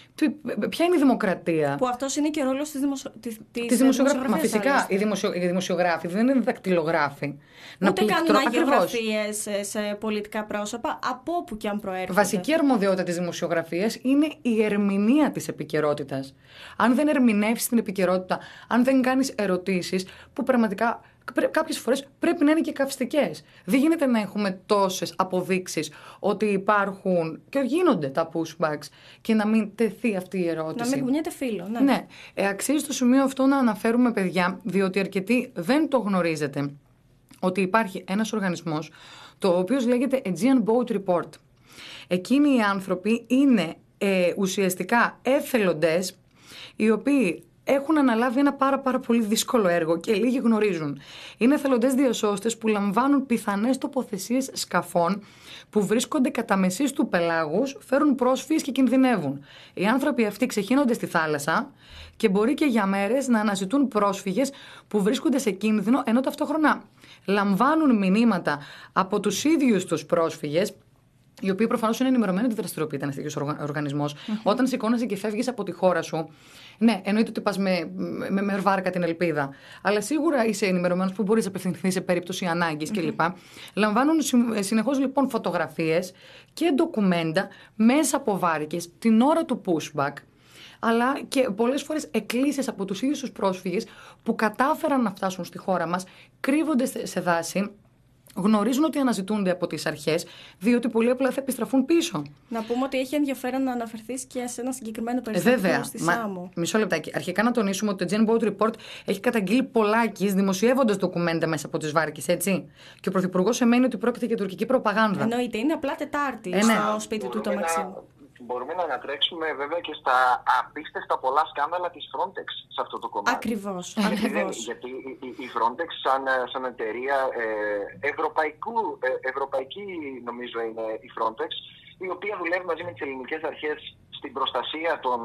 Ποια είναι η δημοκρατία? Που αυτός είναι και ο ρόλος της, δημοσιο... της, της δημοσιογράφης. Μα φυσικά οι, δημοσιο... οι δημοσιογράφοι δεν είναι δακτυλογράφοι. Ούτε κάνουν αγιογραφίες σε πολιτικά πρόσωπα, από όπου και αν προέρχονται. Βασική αρμοδιότητα της δημοσιογραφίας είναι η ερμηνεία της επικαιρότητας. Αν δεν ερμηνεύσεις την επικαιρότητα, αν δεν κάνεις ερωτήσεις που πραγματικά κάποιες φορές πρέπει να είναι και καυστικές. Δεν γίνεται να έχουμε τόσες αποδείξεις ότι υπάρχουν και γίνονται τα pushbacks και να μην τεθεί αυτή η ερώτηση. Να μην κουνιέται φίλο. Ναι, ναι. Ε, αξίζει στο σημείο αυτό να αναφέρουμε, παιδιά, διότι αρκετοί δεν το γνωρίζετε, ότι υπάρχει ένας οργανισμός το οποίος λέγεται Aegean Boat Report. Εκείνοι οι άνθρωποι είναι ε, ουσιαστικά εθελοντές οι οποίοι έχουν αναλάβει ένα πάρα πάρα πολύ δύσκολο έργο και λίγοι γνωρίζουν. Είναι εθελοντές διασώστες που λαμβάνουν πιθανές τοποθεσίες σκαφών που βρίσκονται κατά μεσής του πελάγους, φέρουν πρόσφυγες και κινδυνεύουν. Οι άνθρωποι αυτοί ξεχύνονται στη θάλασσα και μπορεί και για μέρες να αναζητούν πρόσφυγες που βρίσκονται σε κίνδυνο, ενώ ταυτόχρονα λαμβάνουν μηνύματα από τους ίδιους τους πρόσφυγες, οι οποίοι προφανώς είναι ενημερωμένοι ότι δραστηριοποιείται ένας τέτοιος οργανισμός. Mm-hmm. Όταν σηκώνεσαι και φεύγεις από τη χώρα σου, ναι, εννοείται ότι πας με, με, με βάρκα την ελπίδα. Αλλά σίγουρα είσαι ενημερωμένος που μπορείς να απευθυνθεί σε περίπτωση ανάγκης mm-hmm. κλπ. Λαμβάνουν συνεχώς λοιπόν φωτογραφίες και ντοκουμέντα μέσα από βάρκες την ώρα του pushback. Αλλά και πολλές φορές εκκλήσεις από τους ίδιους τους πρόσφυγες που κατάφεραν να φτάσουν στη χώρα μας, κρύβονται σε δάση. Γνωρίζουν ότι αναζητούνται από τις αρχές, διότι πολύ απλά θα επιστραφούν πίσω. Να πούμε ότι έχει ενδιαφέρον να αναφερθείς και σε ένα συγκεκριμένο περιστατικό στη Σάμο. Μισό λεπτάκι. Αρχικά να τονίσουμε ότι το Aegean Boat Report έχει καταγγείλει πολλάκις δημοσιεύοντας ντοκουμέντα μέσα από τις βάρκες, έτσι. Και ο Πρωθυπουργός εμένει ότι πρόκειται για τουρκική προπαγάνδα. Εννοείται, είναι απλά Τετάρτη ε, ναι. στο σπίτι του το Μαξίμου. Μπορούμε να ανατρέξουμε βέβαια και στα απίστευτα πολλά σκάνδαλα της Frontex σε αυτό το κομμάτι. Ακριβώς. Γιατί, ακριβώς. γιατί η, η Frontex σαν, σαν εταιρεία ε, ευρωπαϊκού, ε, ευρωπαϊκή νομίζω είναι η Frontex, η οποία δουλεύει μαζί με τις ελληνικές αρχές στην προστασία των,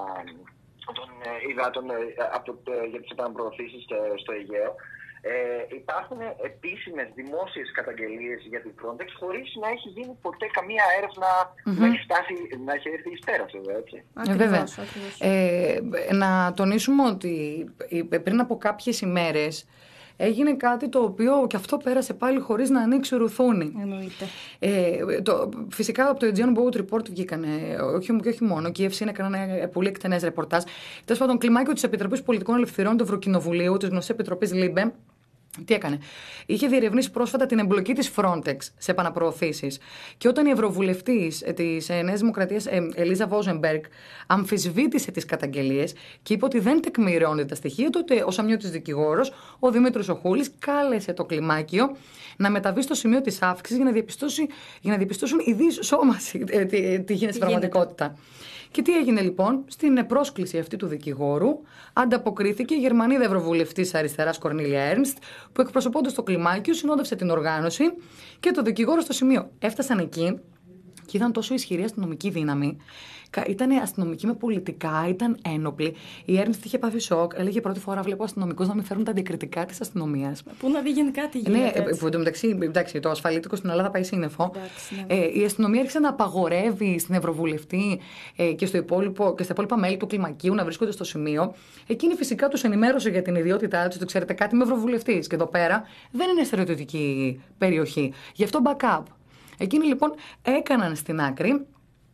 των υδάτων από, για τις επαναπροωθήσεις στο Αιγαίο. Ε, υπάρχουν επίσημες δημόσιες καταγγελίες για την Frontex χωρίς να έχει γίνει ποτέ καμία έρευνα mm-hmm. να έχει φτάσει, να έχει έρθει εις πέρας, βέβαια, έτσι. Ακριβώς, βέβαια. Ακριβώς. Ε, να τονίσουμε ότι πριν από κάποιες ημέρες έγινε κάτι το οποίο και αυτό πέρασε πάλι χωρίς να ανοίξει ρουθούνη. Εννοείται. Ε, το, φυσικά από το Aegean Boat Report βγήκανε, όχι, και όχι μόνο, και η ΕΦΣΥ έκανε ένα πολύ εκτενές ρεπορτάζ. Τέλος πάντων, κλιμάκιο της Επιτροπής Πολιτικών Ελευθεριών του Ευρωκοινοβουλίου, της γνωστής Επιτροπής ΛΥΜΠΕ, τι έκανε? Είχε διερευνήσει πρόσφατα την εμπλοκή της Frontex σε επαναπροωθήσεις. Και όταν η Ευρωβουλευτής της Νέας Δημοκρατίας, Ελίζα Βόζεμπεργκ, αμφισβήτησε τις καταγγελίες και είπε ότι δεν τεκμηρώνεται τα στοιχεία, τότε ο σαμιώτης δικηγόρος, ο Δημήτρης Οχούλης, κάλεσε το κλιμάκιο να μεταβεί στο σημείο της αύξησης για να, διαπιστώσει, για να διαπιστώσουν η διεισόμαση τι, τι, τι γίνεται στην πραγματικότητα. Και τι έγινε λοιπόν? Στην πρόσκληση αυτή του δικηγόρου ανταποκρίθηκε η Γερμανίδα Ευρωβουλευτής αριστεράς Κορνίλια Έρνστ, που εκπροσωπώντας το κλιμάκιο συνόδευσε την οργάνωση και το δικηγόρο στο σημείο. Έφτασαν εκεί και ήταν τόσο ισχυρή αστυνομική δύναμη. Ήταν αστυνομικοί με πολιτικά, ήταν ένοπλοι. Η Έρνστ είχε πάθει σοκ. Έλεγε πρώτη φορά βλέπω αστυνομικούς να μην φέρουν τα αντικριτικά της αστυνομίας. Πού να δει γενικά τι γίνεται. Ναι, που εντωμεταξύ, εντάξει, το ασφαλίτικο στην Ελλάδα πάει σύννεφο. Εντάξει, ναι. ε, η αστυνομία άρχισε να απαγορεύει στην Ευρωβουλευτή ε, και, στο υπόλοιπο, και στα υπόλοιπα μέλη του κλιμακίου να βρίσκονται στο σημείο. Εκείνη φυσικά τους ενημέρωσε για την ιδιότητά τους. Το ξέρετε κάτι, είμαι Ευρωβουλευτής. Και εδώ πέρα δεν είναι στερεοτυπική περιοχή. Γι' αυτό backup. Εκείνοι λοιπόν έκαναν στην άκρη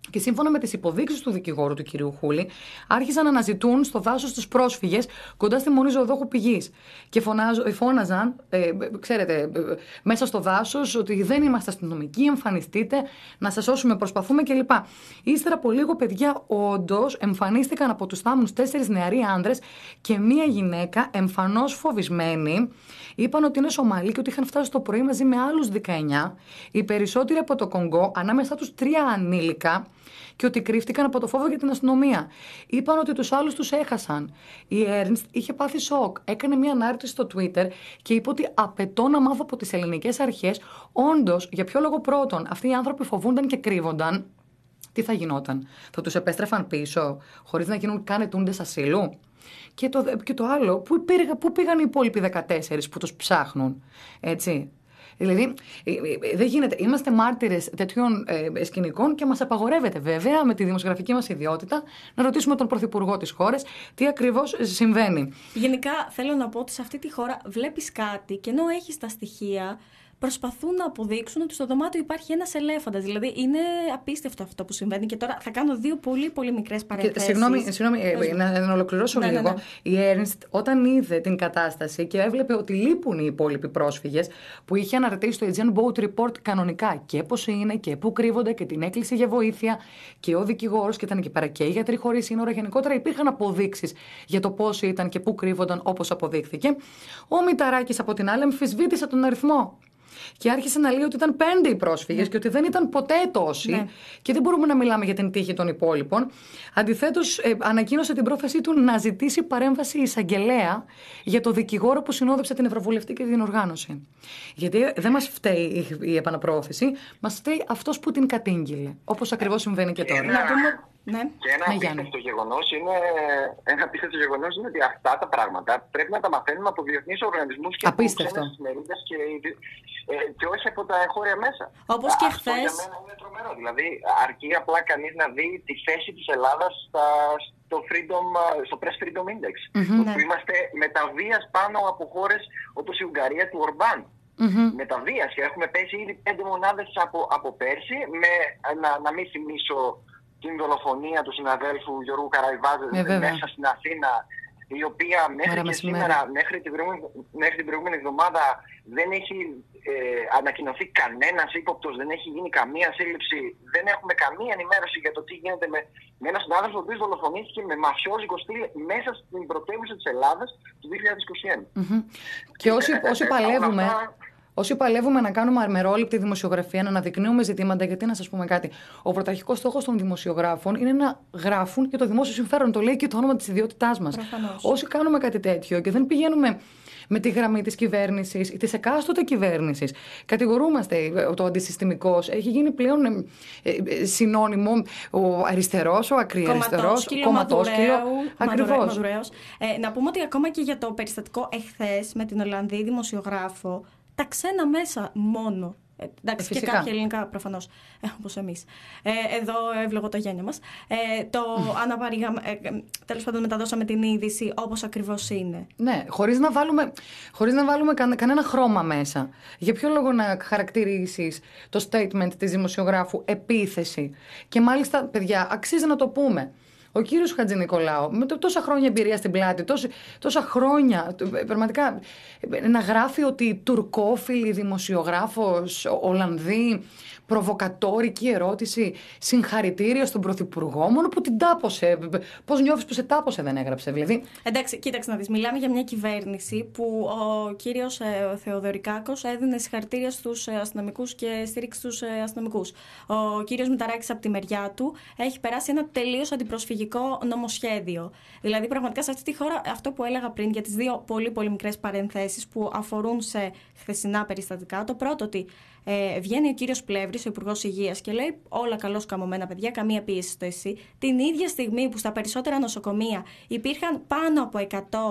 Και σύμφωνα με τις υποδείξεις του δικηγόρου του κυρίου Χούλη, άρχισαν να αναζητούν στο δάσος τους πρόσφυγες κοντά στη Μονή Ζωοδόχου Πηγής. Και φωνάζ, φώναζαν, ε, ξέρετε, ε, μέσα στο δάσος ότι δεν είμαστε αστυνομικοί, εμφανιστείτε, να σας σώσουμε, προσπαθούμε κλπ. Ύστερα από λίγο, παιδιά, όντως εμφανίστηκαν από τους θάμνους τέσσερις νεαροί άνδρες και μία γυναίκα εμφανώς φοβισμένη. Είπαν ότι είναι Σομαλοί και ότι είχαν φτάσει το πρωί μαζί με άλλους δεκαεννιά, οι περισσότεροι από το Κονγκό, ανάμεσά τους τρία ανήλικα, και ότι κρύφτηκαν από το φόβο για την αστυνομία. Είπαν ότι τους άλλους τους έχασαν. Η Έρνστ είχε πάθει σοκ. Έκανε μια ανάρτηση στο Twitter και είπε ότι απαιτώ να μάθω από τις ελληνικές αρχές όντως για ποιο λόγο πρώτον αυτοί οι άνθρωποι φοβούνταν και κρύβονταν. Τι θα γινόταν, θα τους επέστρεφαν πίσω χωρίς να γίνουν καν ετούντες ασύλου? Και το, και το άλλο, πού, πήγα, πού πήγαν οι υπόλοιποι δεκατέσσερις που τους ψάχνουν, έτσι? Δηλαδή, δεν γίνεται. Είμαστε μάρτυρες τέτοιων ε, σκηνικών και μας απαγορεύεται βέβαια με τη δημοσιογραφική μας ιδιότητα να ρωτήσουμε τον Πρωθυπουργό της χώρας τι ακριβώς συμβαίνει. Γενικά, θέλω να πω ότι σε αυτή τη χώρα βλέπεις κάτι και ενώ έχεις τα στοιχεία, προσπαθούν να αποδείξουν ότι στο δωμάτιο υπάρχει ένας ελέφαντας. Δηλαδή, είναι απίστευτο αυτό που συμβαίνει. Και τώρα θα κάνω δύο πολύ πολύ μικρές παρενθέσεις. Συγγνώμη, συγγνώμη ε, να, να ολοκληρώσω ναι, λίγο. Ναι, ναι. Η Έρνστ, όταν είδε την κατάσταση και έβλεπε ότι λείπουν οι υπόλοιποι πρόσφυγες, που είχε αναρτήσει το Aegean Boat Report κανονικά και πώς είναι και πού κρύβονται και την έκκληση για βοήθεια, και ο δικηγόρος, και ήταν εκεί πέρα και οι γιατροί χωρίς σύνορα. Γενικότερα υπήρχαν αποδείξεις για το πώς ήταν και πού κρύβονταν, όπως αποδείχθηκε. Ο Μηταράκης από την άλλη αμφισβήτησε τον αριθμό. Και άρχισε να λέει ότι ήταν πέντε οι πρόσφυγες ναι. και ότι δεν ήταν ποτέ τόσοι ναι. και δεν μπορούμε να μιλάμε για την τύχη των υπόλοιπων. Αντιθέτως, ε, ανακοίνωσε την πρόθεσή του να ζητήσει παρέμβαση εισαγγελέα για το δικηγόρο που συνόδεψε την Ευρωβουλευτή και την οργάνωση. Γιατί δεν μας φταίει η επαναπροώθηση, μας φταίει αυτός που την κατήγγειλε. Όπως ακριβώς συμβαίνει και τώρα. Ένα, ναι. Και ένα απίστευτο γεγονός είναι, ένα απίστευτο γεγονός είναι ότι αυτά τα πράγματα πρέπει να τα μαθαίνουμε από διεθνείς οργανισμούς και απίστευτο. από ξένες εφημερίδες και, ε, και όχι από τα εγχώρια μέσα. Όπως και αυτό χθες. Για μένα είναι τρομερό. Δηλαδή, αρκεί απλά κανείς να δει τη θέση της Ελλάδας στα, στο, freedom, στο Press Freedom Index. Mm-hmm, που ναι. είμαστε με τα βίας πάνω από χώρες όπως η Ουγγαρία του Ορμπάν. Mm-hmm. Με τα βίας, και έχουμε πέσει ήδη πέντε μονάδες από, από πέρσι. Με, να, να μην θυμίσω την δολοφονία του συναδέλφου Γιώργου Καραϊβάζη ε, μέσα στην Αθήνα, η οποία μέχρι και σήμερα, μέχρι την, μέχρι την προηγούμενη εβδομάδα δεν έχει ε, ανακοινωθεί κανένας ύποπτος, δεν έχει γίνει καμία σύλληψη, δεν έχουμε καμία ενημέρωση για το τι γίνεται με, με έναν συνάδελφο ο οποίος δολοφονήθηκε με μαφιόζικο στυλ μέσα στην πρωτεύουσα της Ελλάδας του δύο χιλιάδες είκοσι ένα. Mm-hmm. Και όσοι, όσοι παλεύουμε... Όσοι παλεύουμε να κάνουμε αμερόληπτη δημοσιογραφία, να αναδεικνύουμε ζητήματα, γιατί να σας πούμε κάτι, ο πρωταρχικός στόχος των δημοσιογράφων είναι να γράφουν για το δημόσιο συμφέρον. Το λέει και το όνομα της ιδιότητάς μας. Προφανώς. Όσοι κάνουμε κάτι τέτοιο και δεν πηγαίνουμε με τη γραμμή της κυβέρνησης ή της εκάστοτε κυβέρνησης, κατηγορούμαστε. Το αντισυστημικός έχει γίνει πλέον ε, ε, συνώνυμο ο αριστερός, ο ακριαριστερός, ο κομματόσκυλο. Ακριβώς. Ε, να πούμε ότι ακόμα και για το περιστατικό εχθές με την Ολλανδή δημοσιογράφο, τα ξένα μέσα μόνο. Ε, εντάξει, ε, και κάποια ελληνικά προφανώς, ε, όπως εμείς. Ε, εδώ εύλογο το γένιο μας. Ε, το αναπαρήγα, ε, τέλος πάντων μεταδώσαμε την είδηση όπως ακριβώς είναι. Ναι, χωρίς να βάλουμε, χωρίς να βάλουμε κα, κανένα χρώμα μέσα. Για ποιο λόγο να χαρακτηρίσεις το statement της δημοσιογράφου επίθεση? Και μάλιστα, παιδιά, αξίζει να το πούμε. Ο κύριος Χατζηνικολάου, με τόσα χρόνια εμπειρία στην πλάτη, τόσα, τόσα χρόνια, πραγματικά, να γράφει ότι τουρκόφιλη δημοσιογράφος, Ολλανδή, προβοκατόρικη ερώτηση, συγχαρητήρια στον Πρωθυπουργό, μόνο που την τάπωσε. Πώς νιώθεις που σε τάπωσε, δεν έγραψε, δηλαδή. Εντάξει, κοίταξε να δεις. Μιλάμε για μια κυβέρνηση που ο κύριος ε, Θεοδωρικάκος έδινε συγχαρητήρια στους αστυνομικούς και στήριξη στους ε, αστυνομικούς. Ο κύριος Μηταράκης από τη μεριά του έχει περάσει ένα τελείως αντιπροσφυγικό νομοσχέδιο. Δηλαδή, πραγματικά σε αυτή τη χώρα, αυτό που έλεγα πριν για τις δύο πολύ πολύ μικρές παρενθέσεις που αφορούν σε χθεσινά περιστατικά. Το πρώτο, ότι ε, βγαίνει ο κύριος Πλεύρης, ο Υπουργός Υγείας, και λέει όλα καλώς καμωμένα παιδιά, καμία πίεση στο ΕΣΥ. Την ίδια στιγμή που στα περισσότερα νοσοκομεία υπήρχαν πάνω από εκατό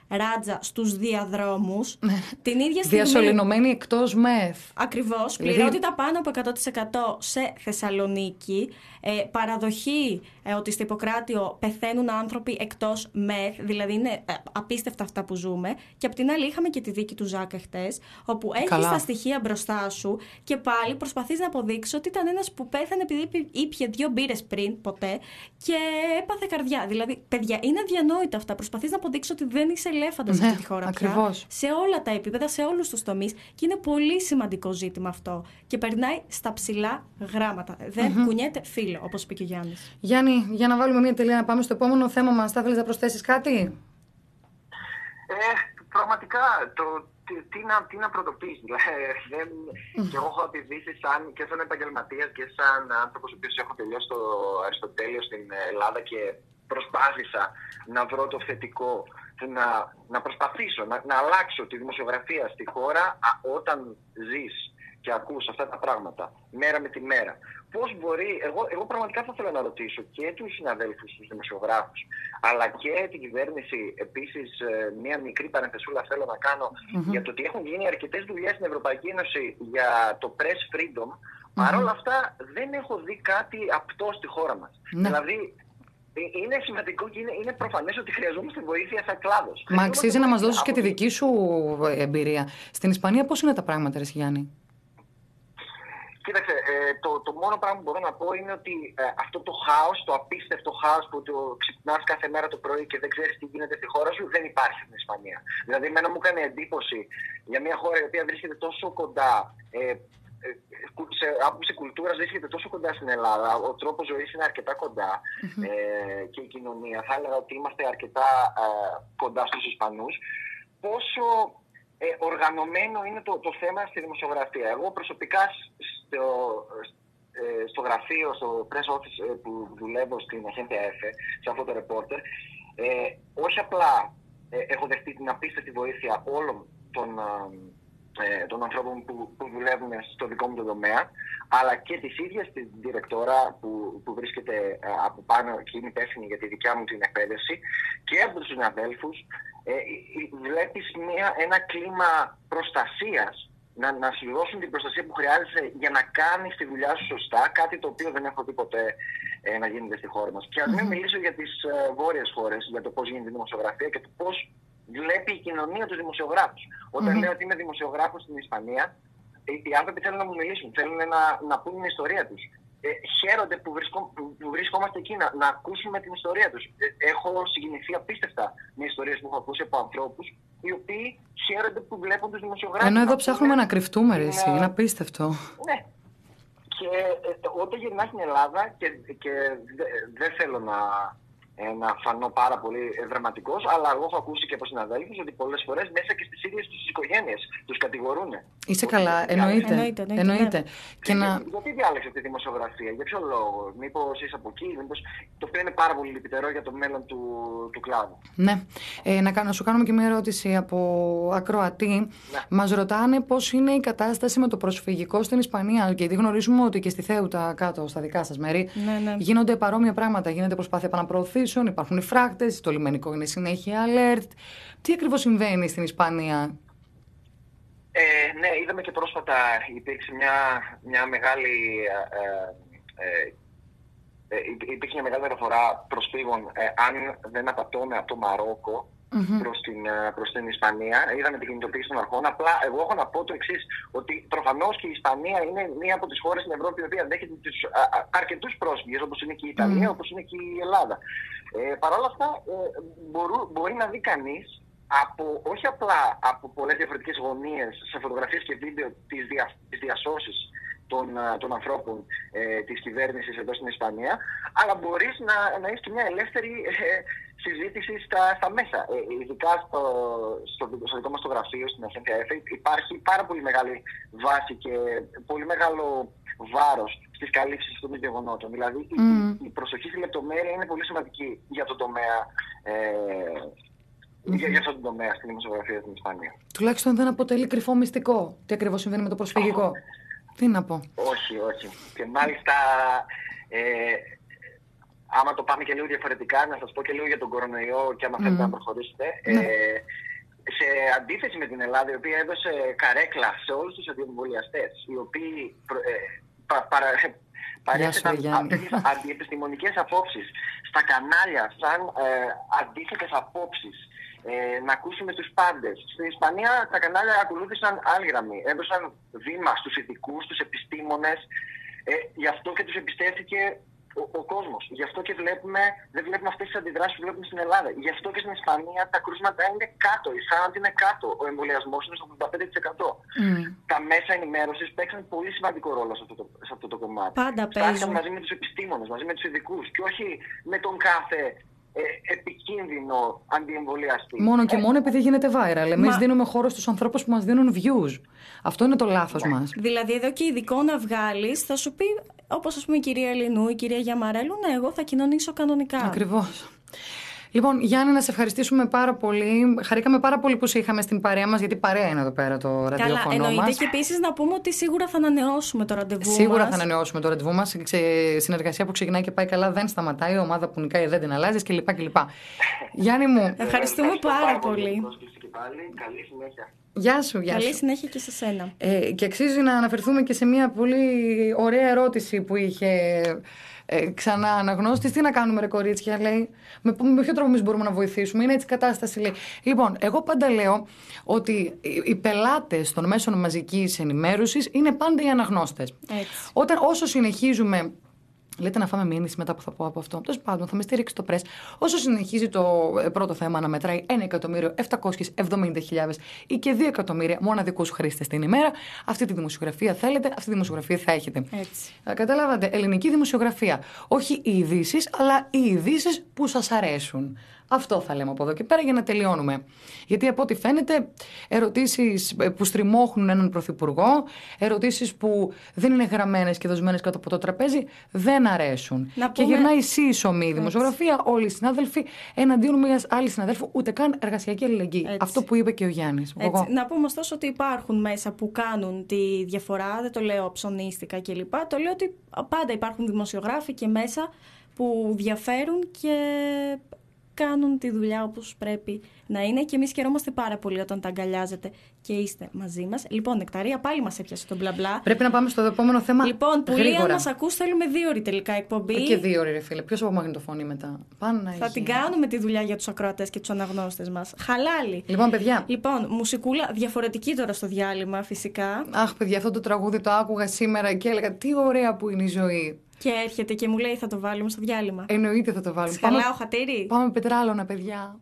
ράτζα στους διαδρόμους. Την ίδια στιγμή. Διασωληνωμένη εκτός μεθ. Ακριβώς. Δηλαδή... Πληρότητα πάνω από εκατό τοις εκατό σε Θεσσαλονίκη. Ε, παραδοχή ε, ότι στο Ιπποκράτιο πεθαίνουν άνθρωποι εκτός μεθ. Δηλαδή είναι ε, απίστευτα αυτά που ζούμε. Και απ' την άλλη είχαμε και τη δίκη του Ζάκα χτες, όπου έχεις τα στοιχεία μπροστά σου και πάλι προσπαθείς να αποδείξεις ότι ήταν ένας που πέθανε επειδή ήπιε δύο μπύρες πριν, ποτέ, και έπαθε καρδιά. Δηλαδή, παιδιά, είναι αδιανόητα αυτά. Προσπαθείς να αποδείξεις ότι δεν είσαι ελέφαντας σε ναι, αυτή τη χώρα ακριβώς. πια. Σε όλα τα επίπεδα, σε όλους τους τομείς. Και είναι πολύ σημαντικό ζήτημα αυτό. Και περνάει στα ψηλά γράμματα. Δεν mm-hmm. κουνιέται φύλλο, όπως είπε και ο Γιάννης. Γιάννη, για να βάλουμε μια τελεία να πάμε στο επόμενο θέμα μας, θα ήθελες να προσθέσεις κάτι? Ε, πραγματικά, το, τι, τι, να, τι να πρωτοποιείς. Δηλαδή, mm. και εγώ έχω απειδήσει σαν, και σαν επαγγελματίας και σαν άνθρωπος ο οποίος έχω τελειώσει το Αριστοτέλειο στην Ελλάδα και προσπάθησα να βρω το θετικό, να, να προσπαθήσω να, να αλλάξω τη δημοσιογραφία στη χώρα α, όταν ζεις και ακούς αυτά τα πράγματα μέρα με τη μέρα. Πώς μπορεί, εγώ, εγώ πραγματικά θα ήθελα να ρωτήσω και τους συναδέλφους, τους δημοσιογράφους, αλλά και την κυβέρνηση. Επίσης, μια μικρή παρενθεσούλα θέλω να κάνω mm-hmm. για το ότι έχουν γίνει αρκετές δουλειές στην Ευρωπαϊκή Ένωση για το press freedom. Mm-hmm. Παρ' όλα αυτά δεν έχω δει κάτι απτό στη χώρα μας. Mm-hmm. Δηλαδή, είναι σημαντικό και είναι, είναι προφανές ότι χρειαζόμαστε βοήθεια σαν κλάδος. Μα αξίζει να μας δώσεις και τη δική σου εμπειρία. Στην Ισπανία πώς είναι τα πράγματα, ρε Γιάννη? Κοίταξε, ε, το, το μόνο πράγμα που μπορώ να πω είναι ότι ε, αυτό το χάος, το απίστευτο χάος που το ξυπνάς κάθε μέρα το πρωί και δεν ξέρεις τι γίνεται στη χώρα σου, δεν υπάρχει στην Ισπανία. Δηλαδή, εμένα μου έκανε εντύπωση για μια χώρα η οποία βρίσκεται τόσο κοντά, ε, σε άποψη κουλτούρας βρίσκεται τόσο κοντά στην Ελλάδα, ο τρόπος ζωής είναι αρκετά κοντά mm-hmm. ε, και η κοινωνία. Θα έλεγα ότι είμαστε αρκετά ε, κοντά στους Ισπανούς. Πόσο ε, οργανωμένο είναι το, το θέμα στη δημοσιογραφία. Εγώ προσωπικά στο, ε, στο γραφείο, στο press office ε, που δουλεύω στην Agencia F, σε αυτό το reporter, ε, όχι απλά ε, έχω δεχτεί την απίστευτη βοήθεια όλων των ε, των ανθρώπων που, που δουλεύουν στο δικό μου το τομέα, αλλά και της ίδιας την διρεκτόρα που, που βρίσκεται ε, από πάνω και είναι υπεύθυνη για τη δικιά μου την εκπαίδευση, και από τους συναδέλφους. Ε, βλέπεις μια, ένα κλίμα προστασίας, να, να σου δώσουν την προστασία που χρειάζεσαι για να κάνεις τη δουλειά σου σωστά, κάτι το οποίο δεν έχω δει ποτέ ε, να γίνεται στη χώρα μας. Και ας μην μιλήσω για τις ε, βόρειες χώρες, για το πώς γίνεται η δημοσιογραφία και το πώς βλέπει η κοινωνία τους δημοσιογράφους. Όταν mm-hmm. λέω ότι είμαι δημοσιογράφος στην Ισπανία, οι άνθρωποι θέλουν να μου μιλήσουν, θέλουν να, να πούν την ιστορία τους. Ε, χαίρονται που, βρισκό, που βρισκόμαστε εκεί, να, να ακούσουμε την ιστορία τους. Ε, έχω συγκινηθεί απίστευτα με ιστορίες που έχω ακούσει από ανθρώπους οι οποίοι χαίρονται που βλέπουν τους δημοσιογράφους. Ενώ εδώ ψάχνουμε να, να κρυφτούμε, ρε, εσύ, είναι απίστευτο. Ναι. Και ε, όταν γυρνάς στην Ελλάδα, και, και δεν θέλω να, ε, να φανώ πάρα πολύ δραματικός, αλλά εγώ έχω ακούσει και από συναδέλφους ότι πολλές φορές μέσα και στις ίδιες τους οικογένειες τους κατηγορούν. Είσαι καλά, εννοείται. εννοείται, εννοείται, εννοείται. Ναι. Και να... Γιατί διάλεξες τη δημοσιογραφία, για ποιο λόγο? Μήπως είσαι από εκεί, μήπως... Το οποίο είναι πάρα πολύ λυπητερό για το μέλλον του, του κλάδου. Ναι. Ε, να, να σου κάνουμε και μια ερώτηση από ακροατή. Ναι. Μας ρωτάνε πώς είναι η κατάσταση με το προσφυγικό στην Ισπανία. Γιατί γνωρίζουμε ότι και στη Θέουτα, κάτω στα δικά σας μέρη, ναι, ναι. γίνονται παρόμοια πράγματα. Γίνεται προσπάθεια επαναπροωθήσεων, υπάρχουν οι φράκτες, το λιμενικό είναι συνέχεια alert. Τι ακριβώς συμβαίνει στην Ισπανία? Ε, ναι, είδαμε και πρόσφατα υπήρξε μια, μια μεγάλη ε, ε, ε, υπήρχε μια μεγάλη μεταφορά προσφύγων, ε, αν δεν απατώμε, από το Μαρόκο mm-hmm. προς, την, προς την Ισπανία. Είδαμε την κινητοποίηση των αρχών. Απλά εγώ έχω να πω το εξής, ότι προφανώς και η Ισπανία είναι μία από τις χώρες στην Ευρώπη η οποία δέχεται τους αρκετούς πρόσφυγες, όπως είναι και η Ιταλία, mm-hmm. όπως είναι και η Ελλάδα. Ε, Παρ' όλα αυτά ε, μπορού, μπορεί να δει κανείς Από, όχι απλά από πολλές διαφορετικές γωνίες, σε φωτογραφίες και βίντεο, τις, δια, τις διασώσεις των, των ανθρώπων ε, της κυβέρνησης εδώ στην Ισπανία, αλλά μπορείς να, να έχεις και μια ελεύθερη ε, συζήτηση στα, στα μέσα. Ε, ειδικά στο, στο, στο δικό μας το γραφείο, στην Agencia F, υπάρχει πάρα πολύ μεγάλη βάση και πολύ μεγάλο βάρος στις καλύψεις των γεγονότων. Δηλαδή mm. η, η προσοχή στη λεπτομέρεια είναι πολύ σημαντική για το τομέα ε, Mm-hmm. για, για αυτό το τομέα στην δημοσιογραφία στην Ισπανία. Τουλάχιστον δεν αποτελεί κρυφό μυστικό τι ακριβώς συμβαίνει με το προσφυγικό. Oh. Τι να πω. Όχι, όχι. Και μάλιστα ε, άμα το πάμε και λίγο διαφορετικά, να σας πω και λίγο για τον κορονοϊό και άμα θέλετε mm. να προχωρήσετε. Mm. Ε, σε αντίθεση με την Ελλάδα, η οποία έδωσε καρέκλα σε όλους τους αντιεμβολιαστές, οι οποίοι ε, πα, παρα, παρέθεταν αντιεπιστημονικές απόψεις στα κανάλια, σαν ε, αντίθετες απόψεις, ε, να ακούσουμε τους πάντες. Στην Ισπανία τα κανάλια ακολούθησαν άλλη γραμμή. Έδωσαν βήμα στους ειδικούς, στους επιστήμονες, ε, γι' αυτό και τους εμπιστεύτηκε Ο, ο κόσμος. Γι' αυτό και βλέπουμε, δεν βλέπουμε αυτές τις αντιδράσεις που βλέπουμε στην Ελλάδα. Γι' αυτό και στην Ισπανία τα κρούσματα είναι κάτω, η θάνατη είναι κάτω. Ο εμβολιασμός είναι στο ογδόντα πέντε τοις εκατό. Mm. Τα μέσα ενημέρωσης παίξαν πολύ σημαντικό ρόλο σε αυτό το, σε αυτό το κομμάτι. Πάντα παίζουν. Μαζί με τους επιστήμονες, μαζί με τους ειδικούς και όχι με τον κάθε ε, επικίνδυνο αντιεμβολιαστή. Μόνο και ε, μόνο επειδή γίνεται viral. Εμείς Μα... δίνουμε χώρο στους ανθρώπους που μας δίνουν views. Αυτό είναι το λάθος ναι. μας. Δηλαδή, εδώ και ειδικό να βγάλεις, θα σου πει. Όπως ας πούμε η κυρία Ελληνού, η κυρία Γιαμαρέλου, ναι, εγώ θα κοινωνήσω κανονικά. Ακριβώς. Λοιπόν, Γιάννη, να σε ευχαριστήσουμε πάρα πολύ. Χαρήκαμε πάρα πολύ που σε είχαμε στην παρέα μας, γιατί παρέα είναι εδώ πέρα το ραδιόφωνο μας. Καλά, εννοείται και επίσης να πούμε ότι σίγουρα θα ανανεώσουμε το ραντεβού μας. Σίγουρα θα ανανεώσουμε το ραντεβού μας. Συνεργασία που ξεκινάει και πάει καλά δεν σταματάει. Η ομάδα που νικάει δεν την αλλάζει κλπ. κλπ. Γιάννη μου. Ευχαριστούμε πάρα πολύ. Καλή συνέχεια. Γεια σου, γεια σου. Καλή συνέχεια και σε σένα. Ε, και αξίζει να αναφερθούμε και σε μια πολύ ωραία ερώτηση που είχε ε, ξανά αναγνώστης. Τι να κάνουμε, ρε κορίτσια, λέει. Με, με ποιο τρόπο εμείς μπορούμε να βοηθήσουμε. Είναι έτσι κατάσταση, λέει. Λοιπόν, εγώ πάντα λέω ότι οι, οι πελάτες των μέσων μαζικής ενημέρωσης είναι πάντα οι αναγνώστες. Έτσι. Όταν, όσο συνεχίζουμε. Λέτε να φάμε μήνυση μετά που θα πω από αυτό. Τέλος πάντων, θα με στηρίξει το πρες. Όσο συνεχίζει το πρώτο θέμα να μετράει ένα εκατομμύριο επτακόσιες εβδομήντα χιλιάδες ή και δύο εκατομμύρια μοναδικούς χρήστες την ημέρα, αυτή τη δημοσιογραφία θέλετε, αυτή τη δημοσιογραφία θα έχετε. Έτσι. Καταλάβατε, ελληνική δημοσιογραφία. Όχι οι ειδήσεις, αλλά οι ειδήσεις που σας αρέσουν. Αυτό θα λέμε από εδώ και πέρα για να τελειώνουμε. Γιατί από ό,τι φαίνεται, ερωτήσεις που στριμώχνουν έναν πρωθυπουργό, ερωτήσεις που δεν είναι γραμμένες και δοσμένες κάτω από το τραπέζι, δεν αρέσουν. Να και πούμε... γυρνάει σύσσωμη η δημοσιογραφία, όλοι οι συνάδελφοι, εναντίον μιας άλλης συναδέλφου, ούτε καν εργασιακή αλληλεγγύη. Έτσι. Αυτό που είπε και ο Γιάννης. Εγώ. Να πούμε ωστόσο ότι υπάρχουν μέσα που κάνουν τη διαφορά, δεν το λέω ψωνίστικα κλπ. Το λέω ότι πάντα υπάρχουν δημοσιογράφοι και μέσα που διαφέρουν και κάνουν τη δουλειά όπως πρέπει να είναι και εμείς χαιρόμαστε πάρα πολύ όταν τα αγκαλιάζετε και είστε μαζί μας. Λοιπόν, Νεκταρία, πάλι μας έπιασε το μπλα μπλα. Πρέπει να πάμε στο επόμενο θέμα. Λοιπόν, πολύ αν μας ακούς, θέλουμε δύο ώρες τελικά εκπομπή. Και δύο ώρες, ρε φίλε. Ποιος από μαγνητοφωνεί μετά. Πάνε θα την κάνουμε τη δουλειά για τους ακροατές και τους αναγνώστες μας. Χαλάλι. Λοιπόν, παιδιά. Λοιπόν, μουσικούλα διαφορετική τώρα στο διάλειμμα, φυσικά. Αχ, παιδιά, αυτό το τραγούδι το άκουγα σήμερα και έλεγα τι ωραία που είναι η ζωή. Και έρχεται και μου λέει θα το βάλουμε στο διάλειμμα. Εννοείται θα το βάλουμε. Σκαλάω χατήρι. Πάμε πετράλωνα, παιδιά.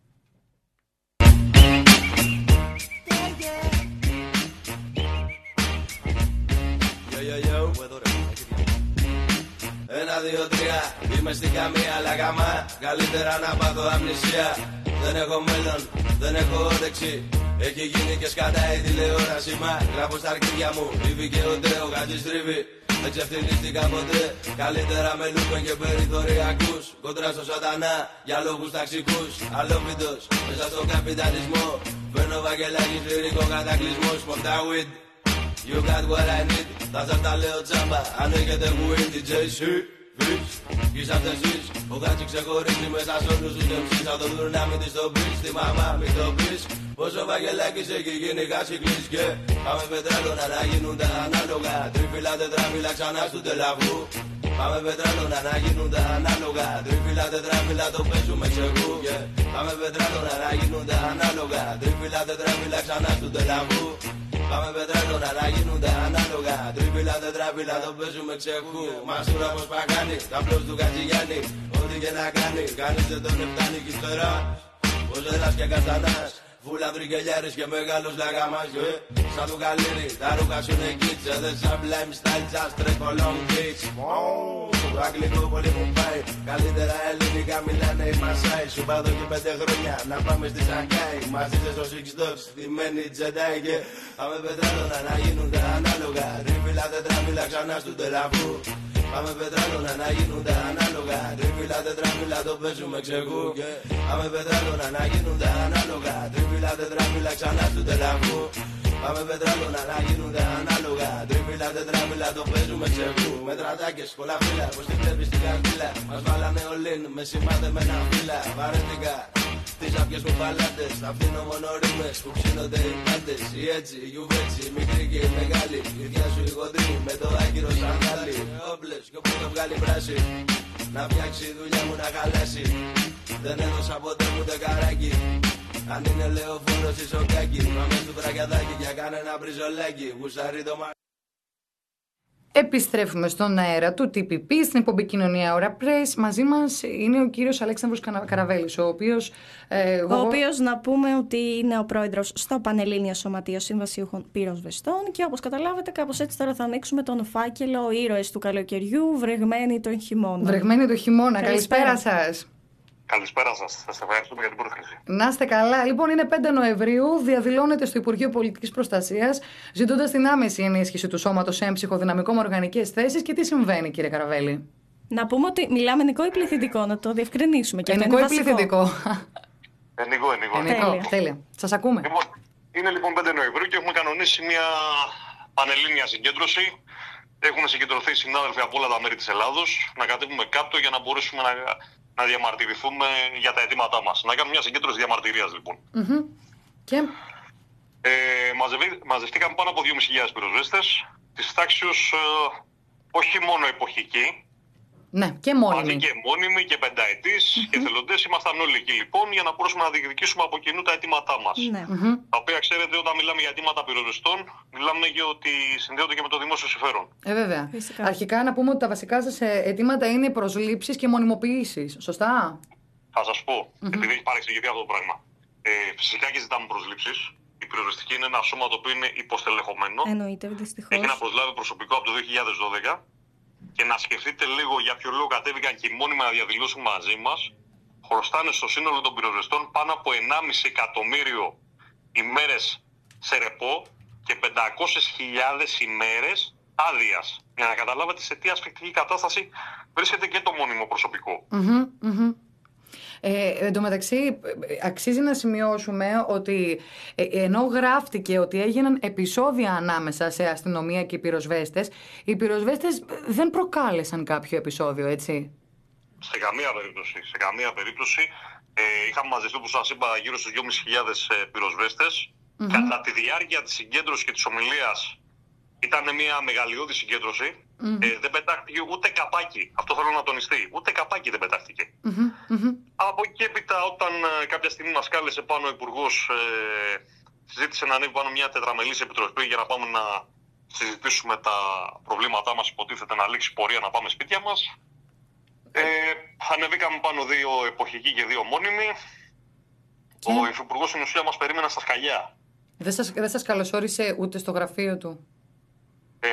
Ένα, δύο, τρία, είμαι στην καμία αλλά γαμά. Καλύτερα να πάθω αμνησία. Δεν έχω μέλλον, δεν έχω όρεξη. Έχει γίνει και σκατάει τηλεόραση. Μα γράφω στα αρχίδια μου, ρίβει και ο Ντέο γάτζι στρίβει. Δεν ξεφτυλίστηκα ποτέ, καλύτερα με λούπεν και περιθωριακούς. Κοντρά στο σατανά, για λόγους ταξικούς. Αλόφιτος, μέσα στον καπιταλισμό. Φέρνω βαγγελάκι, λυρικό κατακλυσμό. Smoke that weed, you got what I need. Θα σας τα λέω τσάμπα, αν έχετε weed, ντι τζέι σι. Είσαστε εσείς, ο Γάτσι ξεχωρίζει μέσα σ' όλους τους εμ σις. Θα το δούρναμε της στο μπρις, στη μαμά μη το πεις. Πόσο βαγγελάκης έχει γίνει γάσι κλείς. Και πάμε πετράλωνα να γίνουν τα ανάλογα. Τρίφυλλα τετράφυλλα ξανά στου τελαβού. Πάμε πετράλωνα να γίνουν τα ανάλογα. Τρίφυλλα τετράφυλλα το παίζουμε ξεγού. Και πάμε πετράλωνα να γίνουν τα ανάλογα. Τρίφυλλα τετράφυλλα ξανά στου τελαβού. Πάμε πετράλωνα να γίνουν τα ανάλογα. Τρίφυλλα τετράφυλλα το παίζουμε ξεχού. Μαστούρα πως παγάνει, τα μπλος του Κατσιγιάννη. Ό,τι και να κάνει, κανείς δεν τον εφτάνει κι ύστερα. Πως ένας και καστανάς. Φούλα τρικελιάρης και μεγάλος λαγαμάς. Σαν το καλύρι, τα ρούχα σου είναι κίτσε. Δεν σαν blame style, just straight for long beach. Το αγγλικό πολύ μου πάει. Καλύτερα ελληνικά μιλάνε οι Μασάι. Σου πάω εδώ και πέντε χρόνια να πάμε στη Σανγκάη. Μαζί σε στο Six Dogs, στημένη Τζεντάι. Και πάμε πετράλωνα να γίνουν τα ανάλογα. Τρίφυλλα τετράμιλα ξανά στου τελαβού. Πάμε πετράλωνα να γίνουν τα ανάλογα. Τρίφυλλα τετράμιλα το παίζουμε ξεγού. Πάμε πετράλωνα να γίνουν τα ανάλογα. Τρίφυλλα τετράμιλα ξανά στου τελαβού. Πάμε πετράλωνα να γίνουν τα ανάλογα. Τρίφυλλα τα τετράπλα το παίζουμε ξεβού. Με τρατάκες, κολαφύλλα, πως την βλέπεις στην καρδίλα. Μας βάλανε ολίν με σημάδεμενα φύλλα. Βαρέθηκα τις άπιες μου παλάτες. Αφήνω μόνο ρήμες που ξύνονται οι πάντες. Η έτσι, η γιουβέτσι, η μικρή και η μεγάλη. Η ίδια σου η γοντρή με το άγκυρο σανδάλι. Όπλες κι όπου το βγάλει πράσι. Να φτιάξει η δουλειά μου να χαλάσει. Δεν έδωσα ποτέ μου τεκαράκι. Αν είναι λεωφόρος ή σοκάκι. Πάμε στο τραγιαδάκι για κάνε ένα μπριζολάκι. Γουσάρι το μα... Επιστρέφουμε στον αέρα του τι πι πι στην εκπομπή Κοινωνία Ώρα Press. Μαζί μας είναι ο κύριος Αλέξανδρος Καραβέλης, ο οποίος... Ε, ο οποίος να πούμε ότι είναι ο πρόεδρος στο Πανελλήνιο Σωματείο Συμβασιούχων Πυροσβεστών και όπως καταλάβετε κάπως έτσι τώρα θα ανοίξουμε τον φάκελο «Ήρωες του καλοκαιριού, βρεγμένοι τον χειμώνα». Βρεγμένοι τον χειμώνα. Καλησπέρα, Καλησπέρα σας. Καλησπέρα σας. Σας ευχαριστούμε για την πρόσκληση. Να είστε καλά. Λοιπόν, είναι πέντε Νοεμβρίου. Διαδηλώνεται στο Υπουργείο Πολιτικής Προστασίας, ζητώντας την άμεση ενίσχυση του σώματος έμψυχο δυναμικό με οργανικές θέσεις. Και τι συμβαίνει, κύριε Καραβέλη? Να πούμε ότι μιλάμε ενικό ή πληθυντικό, να το διευκρινίσουμε. Και ενικό ή πληθυντικό? Ενικό, ενικό. Ενικό. Τέλεια. Σας ακούμε. Λοιπόν, είναι λοιπόν πέντε Νοεμβρίου και έχουμε κανονίσει μια πανελλήνια συγκέντρωση. Έχουν συγκεντρωθεί συνάδελφοι από όλα τα μέρη της Ελλάδος να κατέβουμε κάτω για να μπορέσουμε να. να διαμαρτυρηθούμε για τα αιτήματά μας. Να κάνουμε μια συγκέντρωση διαμαρτυρίας, λοιπόν. Mm-hmm. Και... Ε, μαζευή, μαζευτήκαμε πάνω από δύο χιλιάδες πέντε πυροσβέστες, της τάξης ε, όχι μόνο εποχική, ναι, και μόνιμοι. και μόνιμοι και πενταετής mm-hmm. και θελοντές. Ήμασταν όλοι εκεί, λοιπόν, για να μπορέσουμε να διεκδικήσουμε από κοινού τα αιτήματά μας. Ναι. Mm-hmm. Τα οποία, ξέρετε, όταν μιλάμε για αιτήματα πυροσβεστών, μιλάμε για ότι συνδέονται και με το δημόσιο συμφέρον. Ε, βέβαια. Φυσικά. Αρχικά να πούμε ότι τα βασικά σας αιτήματα είναι προσλήψεις και μονιμοποιήσεις. Σωστά? Θα σας πω, mm-hmm. επειδή έχει παρεξηγηθεί αυτό το πράγμα. Ε, φυσικά και ζητάμε προσλήψεις. Η πυροσβεστική είναι ένα σώμα το οποίο είναι υποστελεχωμένο. Εννοείται, δυστυχώς. Έχει να προσλάβει προσωπικό από το δύο χιλιάδες δώδεκα. Και να σκεφτείτε λίγο για ποιο λόγο κατέβηκαν και μόνιμα να διαδηλώσουν μαζί μας. Χρωστάνε στο σύνολο των πυροσβεστών πάνω από ενάμιση εκατομμύριο ημέρες σε ρεπό και πεντακόσιες χιλιάδες ημέρες άδειας. Για να καταλάβετε σε τι ασφικτική κατάσταση βρίσκεται και το μόνιμο προσωπικό. Mm-hmm, mm-hmm. Ε, εν τω μεταξύ, αξίζει να σημειώσουμε ότι ε, ενώ γράφτηκε ότι έγιναν επεισόδια ανάμεσα σε αστυνομία και πυροσβέστες, οι πυροσβέστες δεν προκάλεσαν κάποιο επεισόδιο, έτσι? Σε καμία περίπτωση. Σε καμία περίπτωση. Ε, είχαμε μαζευτεί, όπως σας είπα, γύρω στους δύο χιλιάδες πέντε χιλιάδες πυροσβέστες. Mm-hmm. Κατά τη διάρκεια της συγκέντρωσης και της ομιλίας ήταν μια μεγαλειώδη συγκέντρωση. Mm-hmm. Ε, δεν πετάχτηκε ούτε καπάκι. Αυτό θέλω να τονιστεί. Ούτε καπάκι δεν πετάχτηκε. Mm-hmm. Mm-hmm. Από εκεί έπειτα, όταν ε, κάποια στιγμή μας κάλεσε πάνω ο Υπουργός, ε, συζήτησε να ανέβει πάνω μια τετραμελής επιτροπή για να πάμε να συζητήσουμε τα προβλήματά μας. Υποτίθεται να λήξει πορεία να πάμε σπίτια μας. Ε, ανεβήκαμε πάνω δύο εποχικοί και δύο μόνιμοι. Και... Ο Υφυπουργός στην ουσία μας περίμενε στα σκαλιά. Δεν σας, δεν σας καλωσόρισε ούτε στο γραφείο του? Ε,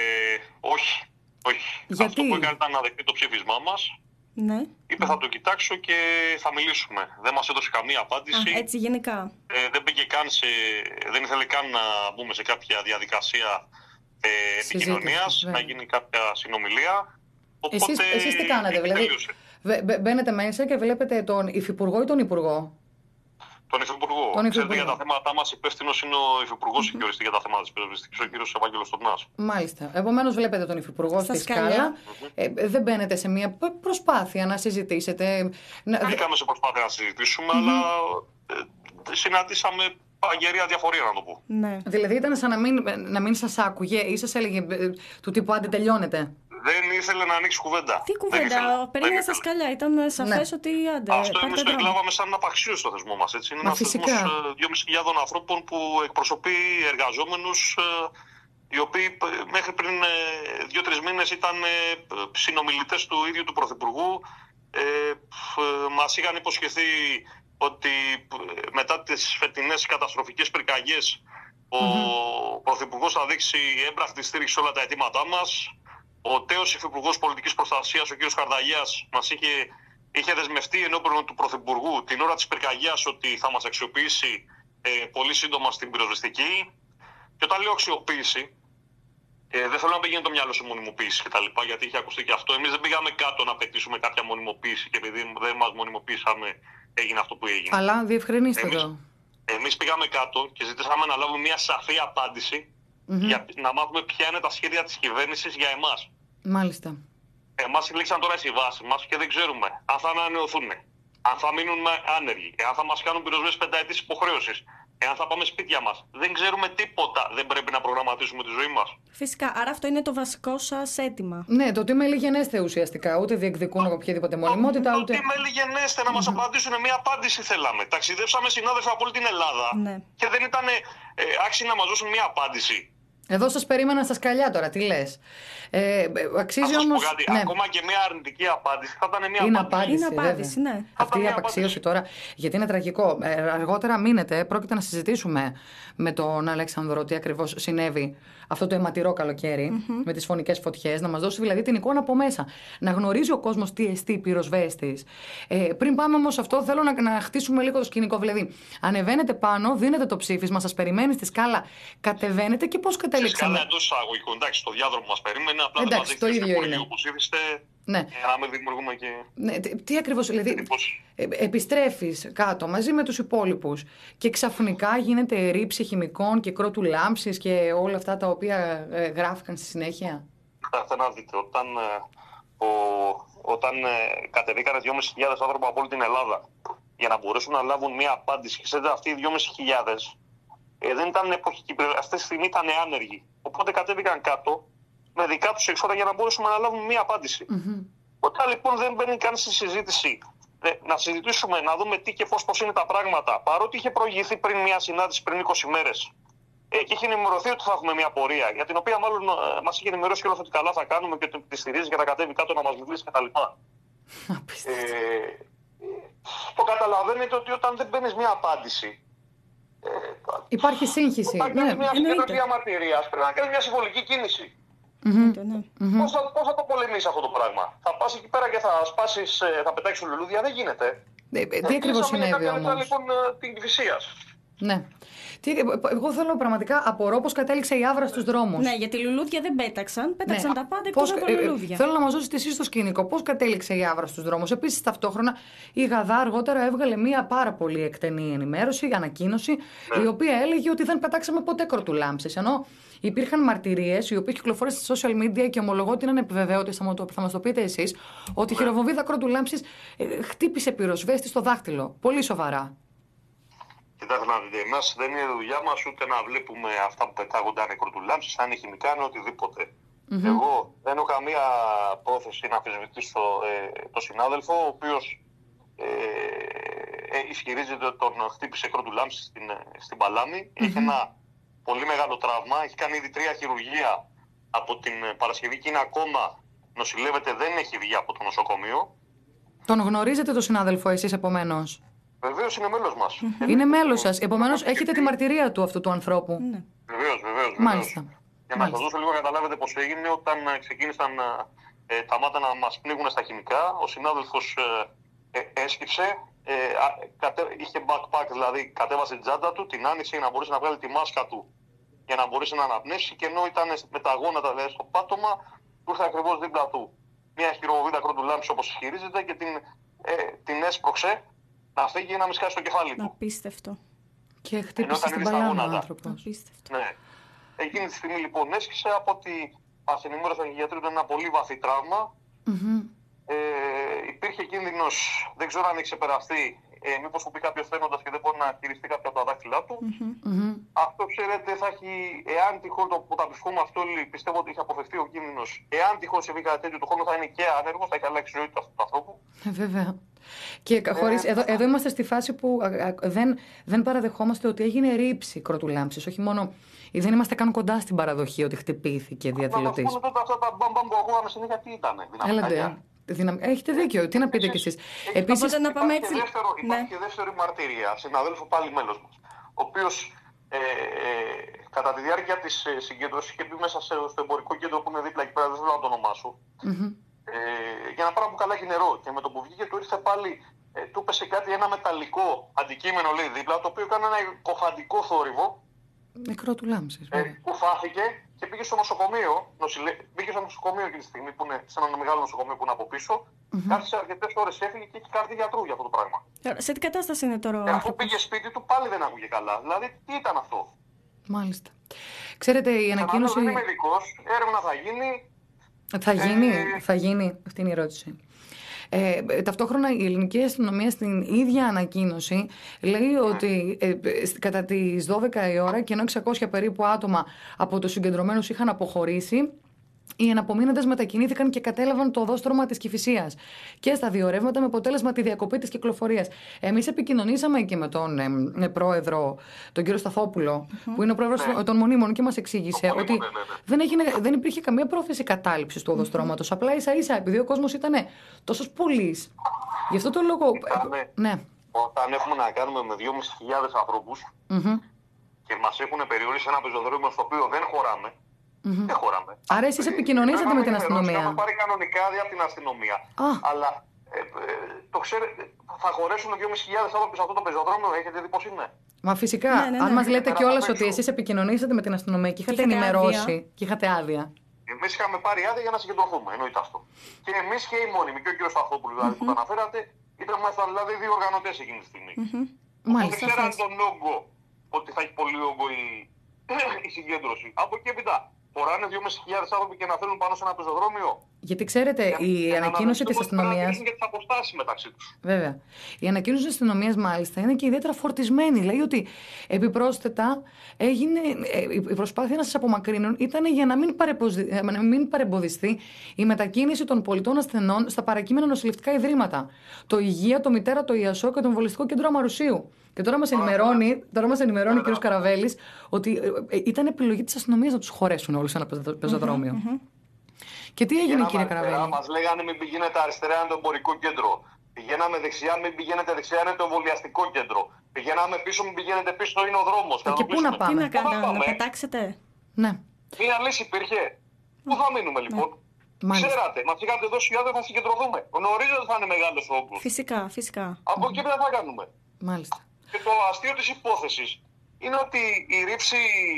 όχι, όχι. Γιατί? Αυτό που έκανε ήταν να δεχτεί το ψήφισμά μας. Ναι. Είπε θα το κοιτάξω και θα μιλήσουμε. Δεν μας έδωσε καμία απάντηση. Α, έτσι γενικά. Ε, δεν πήγε καν σε, δεν ήθελε καν να μπούμε σε κάποια διαδικασία ε, επικοινωνίας, να γίνει κάποια συνομιλία. Οπότε, εσείς, εσείς τι κάνατε, δηλαδή μπαίνετε μέσα και βλέπετε τον Υφυπουργό ή τον Υπουργό? Τον Υφυπουργό. Τον Ξέρετε, για τα θέματα μας υπεύθυνος είναι ο Υφυπουργός mm-hmm. και για τα θέματα της πυροσβεστικής, ο κύριος Ευάγγελος Τουρνάς. Μάλιστα. Επομένως βλέπετε τον Υφυπουργό στη σκάλα. Mm-hmm. Ε, δεν μπαίνετε σε μια προσπάθεια να συζητήσετε. Μπήκαμε σε προσπάθεια να συζητήσουμε, mm-hmm. αλλά ε, συναντήσαμε παγερία διαφορία, να το πω. Ναι. Δηλαδή ήταν σαν να μην, να μην σας άκουγε ή σας έλεγε ε, του τύπου άντε τελειώνετε? Δεν ήθελε να ανοίξει κουβέντα. Τι κουβέντα, περίμενε στα σκαλιά. Ήταν σαφές ναι. ότι άντε. Αυτό εμείς το εκλάβαμε σαν ένα απαξίο στο θεσμό μας. Είναι ένας θεσμός δυόμισι χιλιάδες ανθρώπων που εκπροσωπεί εργαζόμενους οι οποίοι μέχρι πριν δύο-τρεις μήνες ήταν συνομιλητές του ίδιου του Πρωθυπουργού. Ε, μας είχαν υποσχεθεί ότι μετά τις φετινές καταστροφικές πυρκαγιές ο mm-hmm. Πρωθυπουργός θα δείξει έμπρακτη στήριξη σε όλα τα αιτήματά μας. Ο τέος Υφυπουργός Πολιτικής Προστασίας, ο κ. Καρδαγιάς, μας είχε, είχε δεσμευτεί ενώπιον του Πρωθυπουργού την ώρα της πυρκαγιάς ότι θα μας αξιοποιήσει ε, πολύ σύντομα στην πυροσβεστική. Και όταν λέω αξιοποίηση, ε, δεν θέλω να πήγαινε το μυαλό σε μονιμοποίηση κτλ. Γιατί είχε ακουστεί και αυτό. Εμείς δεν πήγαμε κάτω να πετήσουμε κάποια μονιμοποίηση και επειδή δεν μας μονιμοποίησαμε, έγινε αυτό που έγινε. Αλλά διευκρινίστε εμείς, το. Εμείς πήγαμε κάτω και ζητήσαμε να λάβουμε μια σαφή απάντηση Mm-hmm. Για να μάθουμε ποια είναι τα σχέδια της κυβέρνησης για εμάς. Μάλιστα. Εμάς λήξαν τώρα οι συμβάσεις μας και δεν ξέρουμε αν θα ανανεωθούν, αν θα μείνουν άνεργοι, αν θα μας κάνουν πυροσβέσεις πενταετής υποχρέωσης, εάν θα πάμε σπίτια μας. Δεν ξέρουμε τίποτα. Δεν πρέπει να προγραμματίσουμε τη ζωή μας. Φυσικά. Άρα αυτό είναι το βασικό σας αίτημα. Ναι, το τι μελιγενέστε ουσιαστικά. Ούτε διεκδικούν οποιαδήποτε μονιμότητα. Το, ούτε... το τι μελιγενέστε, να μας απαντήσουν μια απάντηση θέλαμε. Ταξιδέψαμε συνάδελφοι από όλη την Ελλάδα. Ναι. Και δεν ήταν ε, άξιοι να μας δώσουν μια απάντηση. Εδώ σας περίμενα στα σκαλιά τώρα, τι λες. Ε, αξίζει όμως... Κάτι, ναι. Ακόμα και μια αρνητική απάντηση θα ήταν μια είναι απάντηση. απάντηση. Είναι απάντηση, ναι. Αυτή η απαξίωση τώρα, γιατί είναι τραγικό. Ε, αργότερα μείνετε, πρόκειται να συζητήσουμε με τον Αλέξανδρο τι ακριβώς συνέβη αυτό το αιματηρό καλοκαίρι, mm-hmm. με τις φωνικές φωτιές, να μας δώσει δηλαδή την εικόνα από μέσα. Να γνωρίζει ο κόσμος τι εστί πυροσβέστης. Ε, πριν πάμε όμως αυτό, θέλω να, να χτίσουμε λίγο το σκηνικό. Δηλαδή, ανεβαίνετε πάνω, δίνετε το ψήφισμα, σας περιμένει στη σκάλα, κατεβαίνετε και πώς κατέληξαμε. Στη σκάλα εντός εισαγωγικών, εντάξει, στο διάδρομο μας περίμενε, απλά εντάξει, δεν μας το ίδιο είναι. Που ψήφιστε, ναι. Για να μην δημιουργούμε και... Ναι, τι, τι ακριβώς, δηλαδή, ε, επιστρέφεις κάτω μαζί με τους υπόλοιπους και ξαφνικά γίνεται ρήψη χημικών και κρότου λάμψης και όλα αυτά τα οποία ε, γράφηκαν στη συνέχεια. Κοιτάξτε να δείτε, όταν, ε, ο, όταν ε, κατεβήκανε δυόμισι χιλιάδες άνθρωποι από όλη την Ελλάδα για να μπορέσουν να λάβουν μια απάντηση, και ξέρετε αυτοί οι δυόμισι χιλιάδες ε, δεν ήταν εποχικοί, αυτή τη στιγμή ήταν άνεργοι. Οπότε κατέβηκαν κάτω με δικά τους έξοδα για να μπορέσουμε να λάβουμε μια απάντηση. Mm-hmm. Όταν λοιπόν δεν μπαίνει καν στη συζήτηση, να συζητήσουμε, να δούμε τι και πώς, πώς είναι τα πράγματα, παρότι είχε προηγηθεί πριν μια συνάντηση πριν είκοσι μέρες ε, και είχε ενημερωθεί ότι θα έχουμε μια πορεία, για την οποία μάλλον ε, μας είχε ενημερώσει και όλο ότι καλά θα κάνουμε και ότι τη στηρίζει για να κατέβει κάτω να μας μιλήσει κτλ. ε, το καταλαβαίνετε ότι όταν δεν μπαίνεις μια απάντηση. Ε, Υπάρχει σύγχυση. Όταν κάνεις μια συγκέντρωση διαμαρτυρίας, πρέπει να κάνεις μια συμβολική κίνηση. Mm-hmm. Mm-hmm. Πώς, θα, πώς θα το πολεμήσεις αυτό το πράγμα? Θα πας εκεί πέρα και θα σπάσεις, θα πετάξεις λουλούδια? Δεν γίνεται. Ε, τι ακριβώς συνέβη όμως? Λοιπόν, την Κηφισίας. Ναι. Τι, εγώ θέλω πραγματικά, απορώ πώς κατέληξε η Άβρα στους δρόμους. Ναι, γιατί λουλούδια δεν πέταξαν. Πέταξαν ναι. τα πάντα εκτός από λουλούδια. Ε, θέλω να μας δώσετε εσείς το σκηνικό. Πώς κατέληξε η Άβρα στους δρόμους? Επίσης, ταυτόχρονα η Γαδά αργότερα έβγαλε μία πάρα πολύ εκτενή ενημέρωση, ανακοίνωση, ναι. η οποία έλεγε ότι δεν πετάξαμε ποτέ κροτουλάμψεις. Ενώ υπήρχαν μαρτυρίες, οι οποίες κυκλοφόρησαν στα social media και ομολογώ ότι είναι ανεπιβεβαίωτο, θα μας το πείτε εσείς, ότι η χειροβομβίδα κροτουλάμψης ε, χτύπησε πυροσβέστη στο δάχτυλο. Πολύ σοβαρά. Κοιτάξτε να δείτε, εμάς δεν είναι δουλειά μας ούτε να βλέπουμε αυτά που πετάγονται αν είναι κροτουλάμψεις, αν είναι χημικά, αν είναι οτιδήποτε. Mm-hmm. Εγώ δεν έχω καμία πρόθεση να αμφισβητήσω ε, τον συνάδελφο, ο οποίος ε, ε, ισχυρίζεται ότι τον χτύπησε κροτουλάμψης στην, στην Παλάμη. Mm-hmm. Έχει ένα πολύ μεγάλο τραύμα, έχει κάνει ήδη τρία χειρουργία από την Παρασκευή και είναι ακόμα νοσηλεύεται, δεν έχει βγει από το νοσοκομείο. Τον γνωρίζετε τον συνάδελφο εσείς επομένως? Βεβαίως είναι μέλος μας. Είναι μέλος σας. Επομένως έχετε τη μαρτυρία του αυτού του ανθρώπου. Ναι. Βεβαίως, βεβαίως. Μάλιστα. Για να σας δώσω λίγο να καταλάβετε πώς έγινε, όταν ξεκίνησαν ε, τα μάτια να μας πνίγουν στα χημικά, ο συνάδελφος ε, ε, έσκυψε, ε, κατε, είχε backpack, δηλαδή κατέβασε την τσάντα του, την άνοιξε για να μπορέσει να βγάλει τη μάσκα του για να μπορέσει να αναπνεύσει, και ενώ ήταν με τα γόνατα δηλαδή, στο πάτωμα, του ήρθε ακριβώς δίπλα του μια χειροβομβίδα κροτουλάμψης όπως ισχυρίζεται και την, ε, την έσπρωξε να φύγει ή να μην σκάσει στο κεφάλι του. Απίστευτο. Και χτύπησε στην παλάνα ο άνθρωπος. Απίστευτο. Ναι. Εκείνη τη στιγμή λοιπόν έσκησε, από ότι μας ενημέρωσαν οι γιατροί ότι ήταν ένα πολύ βαθύ τραύμα. Mm-hmm. Ε, υπήρχε κίνδυνος, δεν ξέρω αν έχει ξεπεραστεί, ε, μήπως που πει κάποιος φαίνοντας και δεν μπορεί να χειριστεί κάποια από τα δάχτυλά του. Mm-hmm. Αυτό ξέρετε θα έχει, εάν τυχόν το που τα βρισκόμαστε όλοι, πιστεύω ότι έχει αποφευθεί ο κίνδυνος. Εάν τυχόν συμβεί κάτι τέτοιο, το χρόνο θα είναι και άνεργος, θα έχει αλλάξει η ζωή του αυτού του ανθρώπου. Ε, βέβαια. Και χωρίς, ε, εδώ, εδώ είμαστε στη φάση που α, α, δεν, δεν παραδεχόμαστε ότι έγινε ρήψη κροτουλάμψης. Όχι μόνο. Δεν είμαστε καν κοντά στην παραδοχή ότι χτυπήθηκε διαδηλωτής. Να πούμε τότε αυτά τα μπαμπαμ που ακούγαμε συνέχεια τι ήταν. Έλατε. Δυναμ... Έχετε δίκιο. Τι να πείτε κι εσείς. Επίσης, να πάμε υπάρχει, έτσι. Και δεύτερο, ναι. υπάρχει και δεύτερη μαρτυρία, συναδέλφου πάλι μέλος μας, ο οποίος ε, ε, κατά τη διάρκεια της ε, συγκέντρωσης είχε μπει μέσα σε, στο εμπορικό κέντρο που είναι δίπλα εκεί πέρα, δεν θέλω να το ονομάσω, mm-hmm. ε, για να πάρει που καλά έχει νερό. Και με το που βγήκε του ήρθε πάλι, ε, του έπεσε κάτι, ένα μεταλλικό αντικείμενο λέει δίπλα, το οποίο έκανε ένα κοφαντικό θόρυβο. Νεκρό του λάμψης. Ε, κουφάθηκε και πήγε στο νοσοκομείο. Νοσηλε... Πήγε στο νοσοκομείο εκείνη τη στιγμή που είναι σε ένα μεγάλο νοσοκομείο που είναι από πίσω. Mm-hmm. Κάθισε αρκετές ώρες, έφυγε και έχει κάρτη γιατρού για αυτό το πράγμα. Σε τι κατάσταση είναι τώρα ο άνθρωπος? Αφού πήγε σπίτι του πάλι δεν άκουγε καλά. Δηλαδή τι ήταν αυτό? Μάλιστα. Ξέρετε, η ανακοίνωση. Δεν είμαι ειδικός, έρευνα θα γίνει. Θα γίνει, ε... θα γίνει, αυτή είναι η ερώτηση. Ε, ταυτόχρονα η ελληνική αστυνομία στην ίδια ανακοίνωση λέει ότι ε, κατά τις δώδεκα η ώρα και ενώ εξακόσια περίπου άτομα από τους συγκεντρωμένους είχαν αποχωρήσει, οι εναπομείνοντες μετακινήθηκαν και κατέλαβαν το οδόστρωμα της Κηφισίας και στα δύο ρεύματα με αποτέλεσμα τη διακοπή της κυκλοφορίας. Εμείς επικοινωνήσαμε και με τον ε, πρόεδρο, τον κύριο Σταθόπουλο, mm-hmm. που είναι ο πρόεδρος ναι. των Μονίμων και μας εξήγησε ότι ναι, ναι, ναι. Δεν, έγινε, δεν υπήρχε καμία πρόθεση κατάληψης του οδοστρώματος. Mm-hmm. Απλά ίσα ίσα, επειδή ο κόσμος ήταν τόσος πολύς. Γι' αυτό το λόγο. Ήτανε, ναι. Όταν έχουμε να κάνουμε με δυόμισι χιλιάδες ανθρώπους mm-hmm. και μας έχουν περιορίσει ένα πεζοδρόμιο στο οποίο δεν χωράμε. Mm-hmm. Δεν χωράμε. Άρα εσείς επικοινωνήσατε με την αστυνομία. Έχουμε πάρει κανονικά άδεια από την αστυνομία. Ah. Αλλά ε, ε, το ξέρετε, θα χωρέσουν δυόμισι χιλιάδες άνθρωποι σε αυτό το πεζοδρόμιο. Έχετε δει πώς είναι. Μα φυσικά, ναι, ναι, ναι. αν μας λέτε κιόλας ότι εσείς επικοινωνήσατε με την αστυνομία και είχατε ενημερώσει και είχατε άδεια. Εμείς είχαμε πάρει άδεια για να συγκεντρωθούμε. Εννοείται αυτό. Και εμείς και οι μόνιμοι. Και ο κύριος Σταθόπουλος δηλαδή, mm-hmm. που το αναφέρατε, ήμασταν δηλαδή δύο οργανωτές εκείνη τη στιγμή. Mm-hmm. Οπότε ξέραν τον όγκο, ότι θα έχει πολύ όγκο η, η συγκέντρωση. Από εκεί έπειτα. Φοράνε δυόμισι χιλιάδες άνθρωποι και να θέλουν πάνω σε ένα πεζοδρόμιο. Γιατί ξέρετε, για, η για ανακοίνωση της αστυνομίας. Για τις αποστάσεις μεταξύ τους. Βέβαια. Η ανακοίνωση της αστυνομίας, μάλιστα, είναι και ιδιαίτερα φορτισμένη. Λέει ότι επιπρόσθετα έγινε, η προσπάθεια να σας απομακρύνουν ήταν για να μην, να μην παρεμποδιστεί η μετακίνηση των πολιτών ασθενών στα παρακείμενα νοσηλευτικά ιδρύματα. Το Υγεία, το Μητέρα, το Ιασό και το Εμβολιαστικό Κέντρο Αμαρουσίου. Και τώρα μας ενημερώνει, τώρα μας ενημερώνει ο κ. Καραβέλης ότι ήταν επιλογή της αστυνομίας να τους χωρέσουν όλους σε ένα πεζοδρόμιο. Mm-hmm. Και τι έγινε, κύριε Καραβέλη? Μας λέγανε μην πηγαίνετε αριστερά, είναι το εμπορικό κέντρο. Πηγαίναμε δεξιά, μην πηγαίνετε δεξιά, είναι το εμβολιαστικό κέντρο. Πηγαίναμε πίσω, μην πηγαίνετε πίσω, είναι ο δρόμος. Και πού να πάμε? Τι να κάνουμε, να πετάξετε? Ναι. Μία λύση υπήρχε. Πού θα μείνουμε λοιπόν? Ναι. Ξέρατε, μας είχατε δώσει άδεια, θα συγκεντρωθούμε. Γνωρίζω ότι θα είναι μεγάλος ο όγκος. Φυσικά, φυσικά. Από εκεί πέρα θα κάνουμε. Μάλιστα. Και το αστείο της υπόθεσης είναι ότι η ρήψη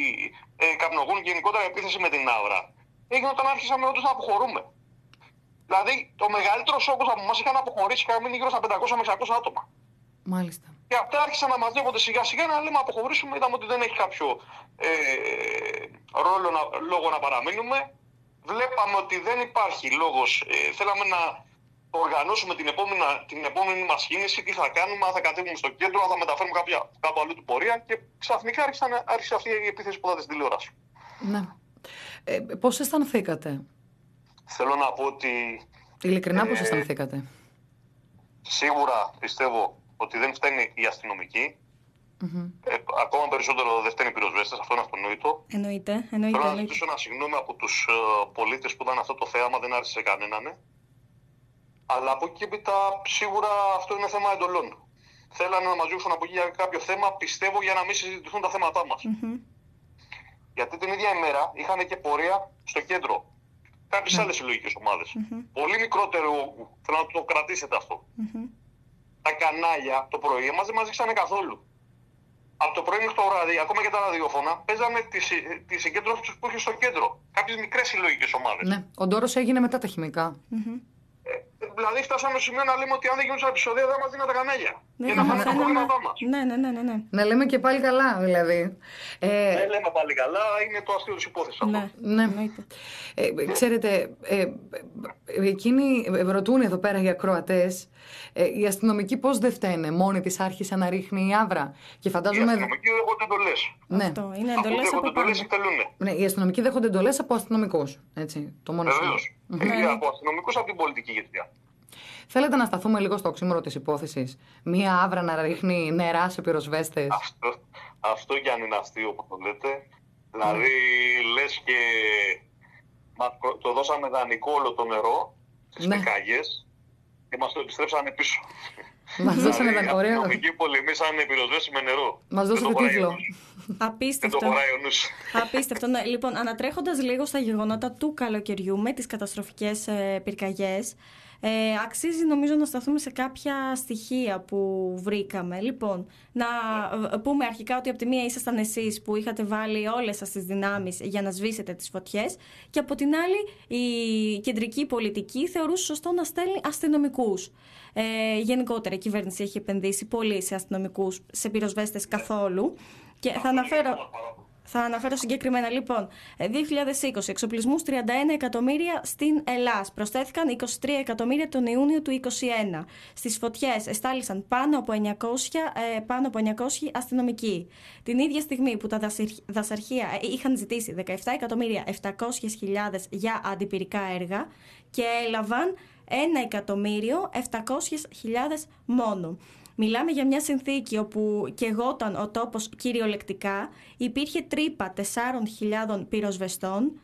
ε, καπνογόνου και γενικότερα η επίθεση με την Άβρα έγινε όταν άρχισαμε όντως να αποχωρούμε. Δηλαδή το μεγαλύτερο όγκος από εμάς είχαν αποχωρήσει και είχαν μείνει γύρω στα πεντακόσια με εξακόσια άτομα. Μάλιστα. Και αυτά άρχισαν να μαζεύονται σιγά σιγά να λέμε αποχωρήσουμε. Είδαμε ότι δεν έχει κάποιο ε, ρόλο να, λόγο να παραμείνουμε. Βλέπαμε ότι δεν υπάρχει λόγος. Ε, θέλαμε να οργανώσουμε την επόμενη, την επόμενη μας κίνηση, τι θα κάνουμε, αν θα κατέβουμε στο κέντρο, αν θα μεταφέρουμε κάποια, κάπου αλλού του πορεία και ξαφνικά άρχισε, άρχισε αυτή η επίθεση που είδατε στην τηλεόραση. Ναι. Ε, πώς αισθανθήκατε? Θέλω να πω ότι... Ειλικρινά ε, πώς αισθανθήκατε? Σίγουρα πιστεύω ότι δεν φταίνει οι αστυνομικοί. Mm-hmm. Ε, ακόμα περισσότερο δεν φταίνει οι πυροσβέστες, αυτό είναι αυτονόητο. Εννοείται, εννοείται. Θέλω να ζητήσω ένα συγγνώμη από τους uh, πολίτες που ήταν αυτό το θέαμα, δεν άρεσε σε κανέναν. Αλλά από εκεί και έπειτα σίγουρα αυτό είναι θέμα εντολών. Θέλανε να μας διώξουν από εκεί για κάποιο θέμα, πιστεύω, για να μην συζητηθούν τα θέματά μας. Mm-hmm. Γιατί την ίδια ημέρα είχαν και πορεία στο κέντρο. Κάποιες mm-hmm. άλλες συλλογικές ομάδες. Mm-hmm. Πολύ μικρότερο όγκου. Θέλω να το κρατήσετε αυτό. Mm-hmm. Τα κανάλια το πρωί μας δεν μας δείξανε καθόλου. Από το πρωί μέχρι το βράδυ, ακόμα και τα ραδιόφωνα, παίζανε τη, τη συγκέντρωση που είχε στο κέντρο. Κάποιες μικρές συλλογικές ομάδες. Ναι, ο ντόρος έγινε μετά τα χημικά. Mm-hmm. Ε, δηλαδή, φτάσαμε στο σημείο να λέμε ότι αν δεν γίνουν επεισόδια, δεν μας δίνουν τα κανάλια. Ναι, για να φάνε τα προβλήματά μας. Ναι, ναι, ναι, ναι. Να λέμε και πάλι καλά, δηλαδή. Ε... Δεν λέμε πάλι καλά, είναι το αστείο της υπόθεσης αυτό. Ναι, ναι. Ε, ξέρετε, ε, εκείνοι ρωτούν εδώ πέρα οι ακροατές, ε, οι αστυνομικοί πώς δεν φταίνε, μόνη της άρχισε να ρίχνει η Άβρα. Και φαντάζομαι... Οι αστυνομικοί δέχονται εντολές. Ναι. Αυτό, είναι εντολές από πάνω. Ναι, οι αστυνομικοί δέχονται εντολές από αστυνομικούς. Έτσι, το μόνο σημείο. Από αστυνομικούς, από την πολιτική ηγεσία. Θέλετε να σταθούμε λίγο στο οξύμορο της υπόθεσης? Μία Άβρα να ρίχνει νερά σε πυροσβέστες. Αυτό, αυτό κι αν είναι αστείο που το λέτε. Δηλαδή mm. λες και μας το δώσαμε δανεικό όλο το νερό στις ναι. πεκάγες και μας το επιστρέψανε πίσω. Μας δώσανε δανεικό. Οι αστυνομικοί πολεμήσανε πυροσβέστες με νερό. Μας δώσανε τίτλο. Απίστευτο. Απίστευτο. Ναι. Λοιπόν, ανατρέχοντας λίγο στα γεγονότα του καλοκαιριού με τις καταστροφικές ε, πυρκαγιές, Ε, αξίζει νομίζω να σταθούμε σε κάποια στοιχεία που βρήκαμε. Λοιπόν, να πούμε αρχικά ότι από τη μία ήσασταν εσείς που είχατε βάλει όλες σας τις δυνάμεις για να σβήσετε τις φωτιές και από την άλλη η κεντρική πολιτική θεωρούσε σωστό να στέλνει αστυνομικούς. Ε, γενικότερα η κυβέρνηση έχει επενδύσει πολύ σε αστυνομικούς, σε πυροσβέστες καθόλου. Και θα αναφέρω... Θα αναφέρω συγκεκριμένα. Λοιπόν, δύο χιλιάδες είκοσι, εξοπλισμούς τριάντα ένα εκατομμύρια στην Ελλάς. Προσθέθηκαν είκοσι τρία εκατομμύρια τον Ιούνιο του είκοσι ένα. Στις φωτιές εστάλησαν πάνω από εννιακόσια, ε, πάνω από εννιακόσιοι αστυνομικοί. Την ίδια στιγμή που τα δασαρχεία είχαν ζητήσει δεκαεπτά εκατομμύρια επτακόσιες χιλιάδες για αντιπυρικά έργα και έλαβαν ένα εκατομμύριο επτακόσιες χιλιάδες μόνο. Μιλάμε για μια συνθήκη όπου καιγόταν ο τόπος κυριολεκτικά, υπήρχε τρύπα τεσσάρων χιλιάδων πυροσβεστών,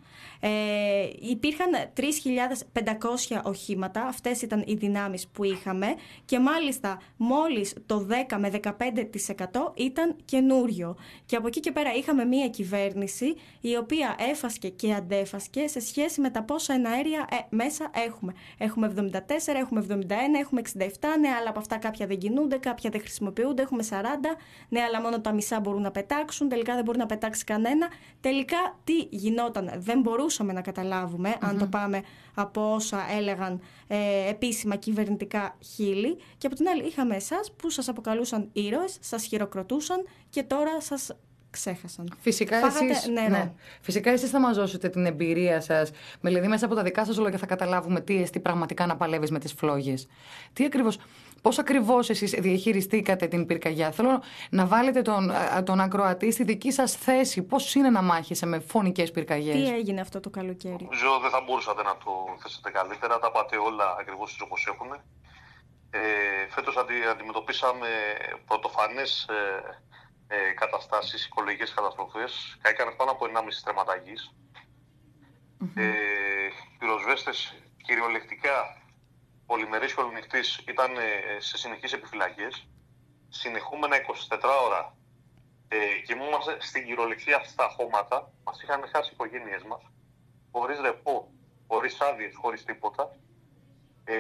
ε, υπήρχαν τρεις χιλιάδες πεντακόσια οχήματα, αυτές ήταν οι δυνάμεις που είχαμε και μάλιστα μόλις το δέκα με δεκαπέντε τοις εκατό ήταν καινούριο. Και από εκεί και πέρα είχαμε μια κυβέρνηση η οποία έφασκε και αντέφασκε σε σχέση με τα πόσα εναέρια ε, μέσα έχουμε. Έχουμε εβδομήντα τέσσερα, έχουμε εβδομήντα ένα, έχουμε εξήντα επτά, ναι, αλλά από αυτά κάποια δεν κινούνται, κάποια δεν χρησιμοποιούνται, έχουμε σαράντα, ναι, αλλά μόνο τα μισά μπορούν να πετάξουν, τελικά δεν μπορεί να πετάξει κανένα. Τελικά τι γινόταν, δεν μπορούσαμε να καταλάβουμε, mm-hmm. αν το πάμε από όσα έλεγαν ε, επίσημα κυβερνητικά χείλη. Και από την άλλη είχαμε εσάς που σας αποκαλούσαν ήρωες, σας χειροκροτούσαν και τώρα σας ξέχασαν. Φυσικά εσείς, ναι. Φυσικά εσείς θα μας δώσετε την εμπειρία σας, δηλαδή μέσα από τα δικά σας λόγια θα καταλάβουμε τι εστί πραγματικά να παλεύεις με τις φλόγες. Τι ακριβώς, πώς ακριβώς εσείς διαχειριστήκατε την πυρκαγιά. Θέλω να βάλετε τον, τον ακροατή στη δική σας θέση. Πώς είναι να μάχεσαι με φωνικές πυρκαγιές. Τι έγινε αυτό το καλοκαίρι. Νομίζω δεν θα μπορούσατε να το θέσετε καλύτερα. Τα πάτε όλα ακριβώς όπως έχουν. Ε, φέτος αντι, αντιμετωπίσαμε πρωτοφανές ε, ε, καταστάσεις, οικολογικές καταστροφές. Έκανε πάνω από ενάμιση τερματαγής. Mm-hmm. Ε, πυροσβέστες κυριολεκτικά πολυμερής και ολονυχτής ήταν σε συνεχείς επιφυλακές, συνεχούμενα εικοσιτέσσερις ώρα ε, και ήμασταν στην κυριολεξία αυτά τα χώματα, μας είχαν χάσει οι οικογένειές μας, χωρίς ρεπό, χωρίς άδειες, χωρίς τίποτα. Ε,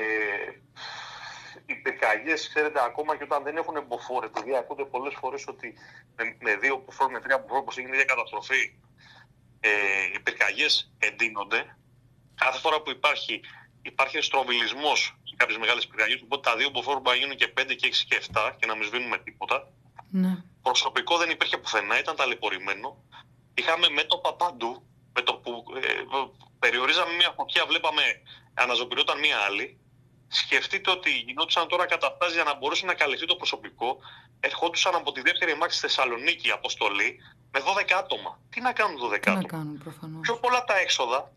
οι πυρκαγιές, ξέρετε, ακόμα και όταν δεν έχουν μποφόρ, επειδή ακούτε πολλές φορές ότι με, με δύο μποφόρ, με τρία μποφόρ, όπως έγινε μια καταστροφή, ε, οι πυρκαγιές εντείνονται. Κάθε φορά που υπάρχει Υπάρχει στροβιλισμός σε κάποιες μεγάλες πυρκαγιές, οπότε τα δύο μποφόρ μπορεί να γίνουν και πέντε και έξι και επτά και να μην σβήνουμε τίποτα. Ναι. Προσωπικό δεν υπήρχε πουθενά, ήταν ταλαιπωρημένο. Είχαμε μέτωπα παντού, με το που ε, περιορίζαμε μια φωτιά, βλέπαμε αναζωπηριόταν μια άλλη. Σκεφτείτε ότι γινόντουσαν τώρα καταστάσεις για να μπορούσε να καλυφθεί το προσωπικό. Ερχόντουσαν από τη δεύτερη μάχη στη Θεσσαλονίκη αποστολή με δώδεκα άτομα. Τι να κάνουν δώδεκα άτομα. Τι να κάνουν, προφανώς. Πιο πολλά τα έξοδα.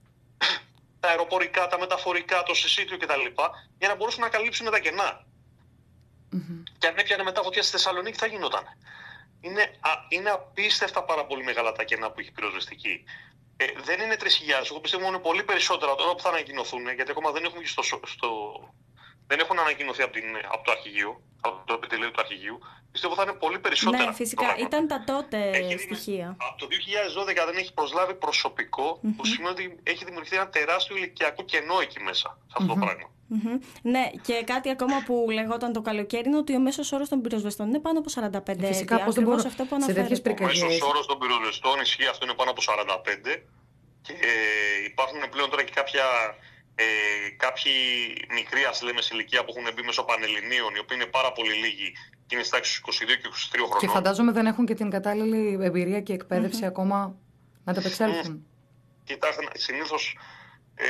Τα αεροπορικά, τα μεταφορικά, το συσίτιο κτλ. Για να μπορούσαν να καλύψουν τα κενά. Mm-hmm. Και αν έπιανε μετά φωτιά στη Θεσσαλονίκη, θα γινόταν. Είναι, α, είναι απίστευτα πάρα πολύ μεγάλα τα κενά που έχει πυροσβεστική. Ε, δεν είναι τρεις χιλιάδες. Εγώ πιστεύω ότι είναι πολύ περισσότερα τώρα που θα ανακοινωθούν, γιατί ακόμα δεν έχουν, στο, στο, δεν έχουν ανακοινωθεί από, την, από το αρχηγείο, από το επιτελείο του αρχηγείου. Πιστεύω θα είναι πολύ περισσότερα. Ναι, φυσικά. Τώρα, ήταν τα τότε έχει, στοιχεία. Από το δύο χιλιάδες δώδεκα δεν έχει προσλάβει προσωπικό, mm-hmm. που σημαίνει ότι έχει δημιουργηθεί ένα τεράστιο ηλικιακό κενό εκεί μέσα, σε αυτό mm-hmm. το πράγμα. Mm-hmm. Ναι, και κάτι ακόμα που λεγόταν το καλοκαίρι είναι ότι ο μέσος όρος των πυροσβεστών είναι πάνω από σαράντα πέντε έτη. Φυσικά, πώς δεν μπορώ... αυτό που αναφέρεται. Ο μέσος όρος των πυροσβεστών ισχύει, αυτό είναι πάνω από σαράντα πέντε. Και ε, υπάρχουν πλέον τώρα και κάποια, ε, κάποιοι μικροί, ας λέμε, σε ηλικία που έχουν μπει μέσω πανελληνίων, οι οποίοι είναι πάρα πολύ λίγοι και είναι στα είκοσι δύο και είκοσι τρία χρονών. Και φαντάζομαι δεν έχουν και την κατάλληλη εμπειρία και εκπαίδευση mm-hmm. ακόμα να τα επεξέλθουν. Mm. Κοιτάξτε, συνήθως ε,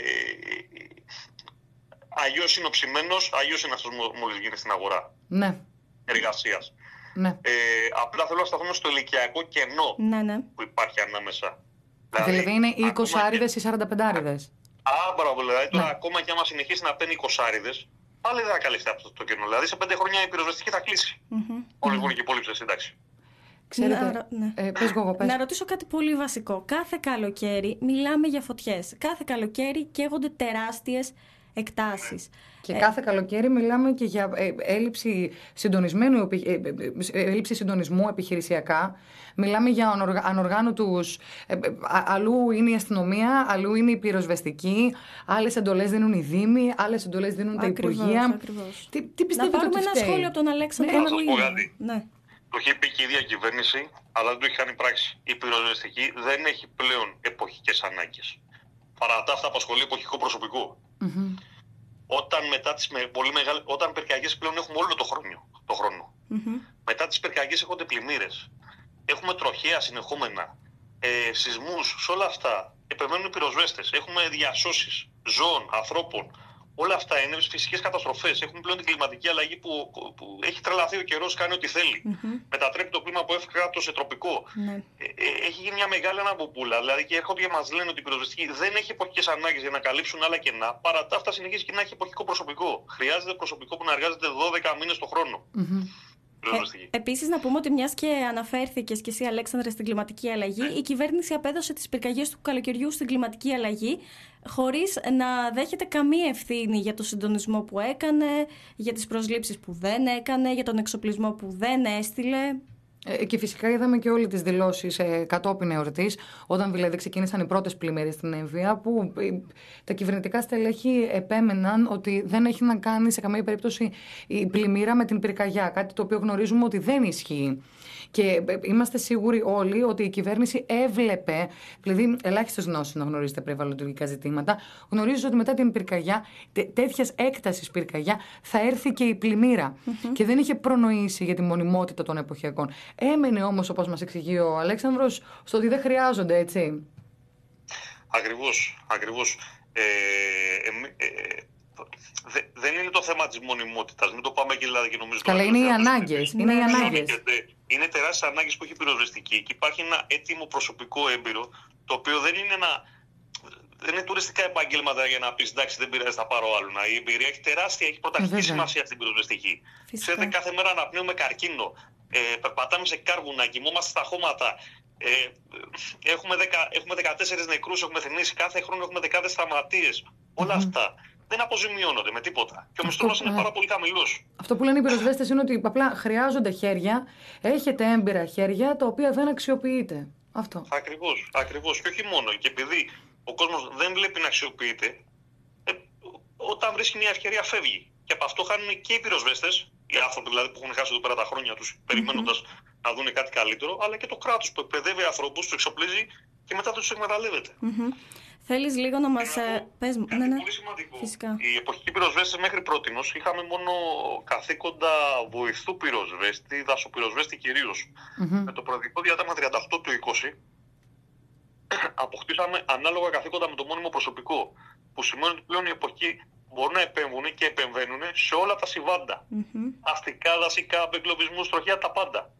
αλλιώς είναι οψημένος, αλλιώς είναι αυτός μόλις γίνει στην αγορά ναι. εργασίας. Ναι. Ε, απλά θέλω να σταθούμε στο ηλικιακό κενό ναι, ναι. που υπάρχει ανάμεσα. Δηλαδή, δηλαδή είναι οι εικοσάριδες ή σαρανταπεντάριδες. Α, μπράβο, δηλαδή τώρα ναι. ακόμα και άμα συνεχίσει να παίρνει εικοσάριδες, πάλι δεν θα καλυφθεί αυτό το κενό. Δηλαδή σε πέντε χρόνια η πυροσβεστική θα κλείσει. Mm-hmm. Όλοι βγουν και υπόλοιψη σύνταξη. Ξέρετε, να, ναι. ε, πες εγώ, πες. να ρωτήσω κάτι πολύ βασικό. Κάθε καλοκαίρι μιλάμε για φωτιές. Κάθε καλοκαίρι καίγονται τεράστιες εκτάσεις. Και ε, κάθε καλοκαίρι μιλάμε και για ε, έλλειψη, συντονισμένου, ε, ε, έλλειψη συντονισμού επιχειρησιακά. Μιλάμε για ανοργα, ανοργάνωτους. Ε, ε, αλλού είναι η αστυνομία, αλλού είναι η πυροσβεστική. Άλλες εντολές δίνουν οι δήμοι, άλλες εντολές δίνουν ακριβώς, τα υπουργεία. Ακριβώς. Τι, τι πιστεύετε να ότι φταίει? Να πάρουμε ένα σχόλιο από τον Αλέξανδρο. Ναι, να σας πω κάτι. Ναι. Το έχει πει και η ίδια κυβέρνηση, αλλά δεν το έχει κάνει πράξη. Η πυροσβεστική δεν έχει πλέον εποχικές ανάγκες. Παρά τα αυτά απασχολεί εποχικό προσωπικό. Mm-hmm. Όταν, μετά τις με, πολύ μεγάλες, όταν πυρκαγιές πλέον έχουμε όλο το χρόνο. Το χρόνο. Mm-hmm. Μετά τις πυρκαγιές έχονται πλημμύρες. έχουμε τροχαία συνεχόμενα, ε, σεισμούς, σε όλα αυτά επεμβαίνουν οι πυροσβέστες. Έχουμε διασώσεις ζώων, ανθρώπων. Όλα αυτά είναι φυσικές καταστροφές. Έχουμε πλέον την κλιματική αλλαγή που, που έχει τρελαθεί ο καιρός, κάνει ό,τι θέλει. Mm-hmm. Μετατρέπει το κλίμα από εύκρατο σε τροπικό. Mm-hmm. Ε, ε, έχει γίνει μια μεγάλη αναμπομπούλα. Δηλαδή και έρχονται και μας λένε ότι η πυροσβεστική δεν έχει εποχικές ανάγκες για να καλύψουν άλλα κενά. Παρά τα αυτά συνεχίζει και να έχει εποχικό προσωπικό. Χρειάζεται προσωπικό που να εργάζεται δώδεκα μήνες το χρόνο. Mm-hmm. Ε, επίσης, να πούμε ότι μιας και αναφέρθηκες και εσύ, Αλέξανδρε, στην κλιματική αλλαγή, η κυβέρνηση απέδωσε τις πυρκαγιές του καλοκαιριού στην κλιματική αλλαγή, χωρίς να δέχεται καμία ευθύνη για το συντονισμό που έκανε, για τις προσλήψεις που δεν έκανε, για τον εξοπλισμό που δεν έστειλε. Ε, και φυσικά είδαμε και όλες τις δηλώσεις ε, κατόπιν εορτής, όταν δηλαδή ξεκίνησαν οι πρώτες πλημμύρες στην Έμβεια, που ε, τα κυβερνητικά στελέχη επέμεναν ότι δεν έχει να κάνει σε καμία περίπτωση η πλημμύρα με την πυρκαγιά, κάτι το οποίο γνωρίζουμε ότι δεν ισχύει. Και είμαστε σίγουροι όλοι ότι η κυβέρνηση έβλεπε, δηλαδή ελάχιστες γνώσεις να γνωρίζετε περιβαλλοντικά ζητήματα, γνωρίζει ότι μετά την πυρκαγιά, τέτοιας έκτασης πυρκαγιά, θα έρθει και η πλημμύρα. Mm-hmm. Και δεν είχε προνοήσει για τη μονιμότητα των εποχιακών. Έμενε όμως, όπως μας εξηγεί ο Αλέξανδρος, στο ότι δεν χρειάζονται, έτσι. Ακριβώς, ακριβώς. Ε, ε, ε, Δε, δεν είναι το θέμα της μονιμότητας. Μην το πάμε και δηλαδή και νομίζω. Καλά, είναι οι ανάγκες. Είναι οι ανάγκες. Είναι τεράστιες ανάγκες που έχει η πυροσβεστική και υπάρχει ένα έτοιμο προσωπικό έμπειρο, το οποίο δεν είναι ένα. Δεν είναι τουριστικά επαγγέλματα για να πει εντάξει, δεν πειράζει, θα πάρω άλλο. Η εμπειρία έχει τεράστια, έχει πρωταρχική σημασία στην πυροσβεστική. Ξέρετε, κάθε μέρα αναπνέουμε καρκίνο, ε, περπατάμε σε κάρβουνα, κοιμόμαστε στα χώματα. Ε, έχουμε, δεκα, έχουμε δεκατέσσερις νεκρούς, έχουμε θνήσει, κάθε χρόνο έχουμε δεκάδες τραυματίες. Όλα mm-hmm. αυτά δεν αποζημιώνονται με τίποτα. Και ο μισθός μας είναι πάρα πολύ χαμηλός. Αυτό που λένε οι πυροσβέστες είναι ότι απλά χρειάζονται χέρια, έχετε έμπειρα χέρια, τα οποία δεν αξιοποιείτε. Αυτό. Ακριβώς, ακριβώς. Και όχι μόνο. Και επειδή ο κόσμος δεν βλέπει να αξιοποιείται, ε, όταν βρίσκει μια ευκαιρία φεύγει. Και από αυτό χάνουν και οι πυροσβέστες, οι άνθρωποι δηλαδή που έχουν χάσει εδώ πέρα τα χρόνια τους, mm-hmm. περιμένοντας να δουν κάτι καλύτερο, αλλά και το κράτος που εκπαιδεύει ανθρώπους, τους εξοπλίζει και μετά τους εκμεταλλεύεται. Mm-hmm. Θέλεις λίγο να μας πες μου. Είναι ναι, ναι. πολύ σημαντικό. Φυσικά. Οι εποχικοί πυροσβέστες μέχρι πρότινος είχαμε μόνο καθήκοντα βοηθού πυροσβέστη, δασοπυροσβέστη κυρίως. Mm-hmm. Με το προεδρικό διάταγμα τριάντα οκτώ του είκοσι αποκτήσαμε ανάλογα καθήκοντα με το μόνιμο προσωπικό. Που σημαίνει ότι πλέον οι εποχικοί μπορούν να επέμβουν και επεμβαίνουν σε όλα τα συμβάντα. Mm-hmm. Αστικά, δασικά, απεγκλωβισμούς, τροχιά, τα πάντα.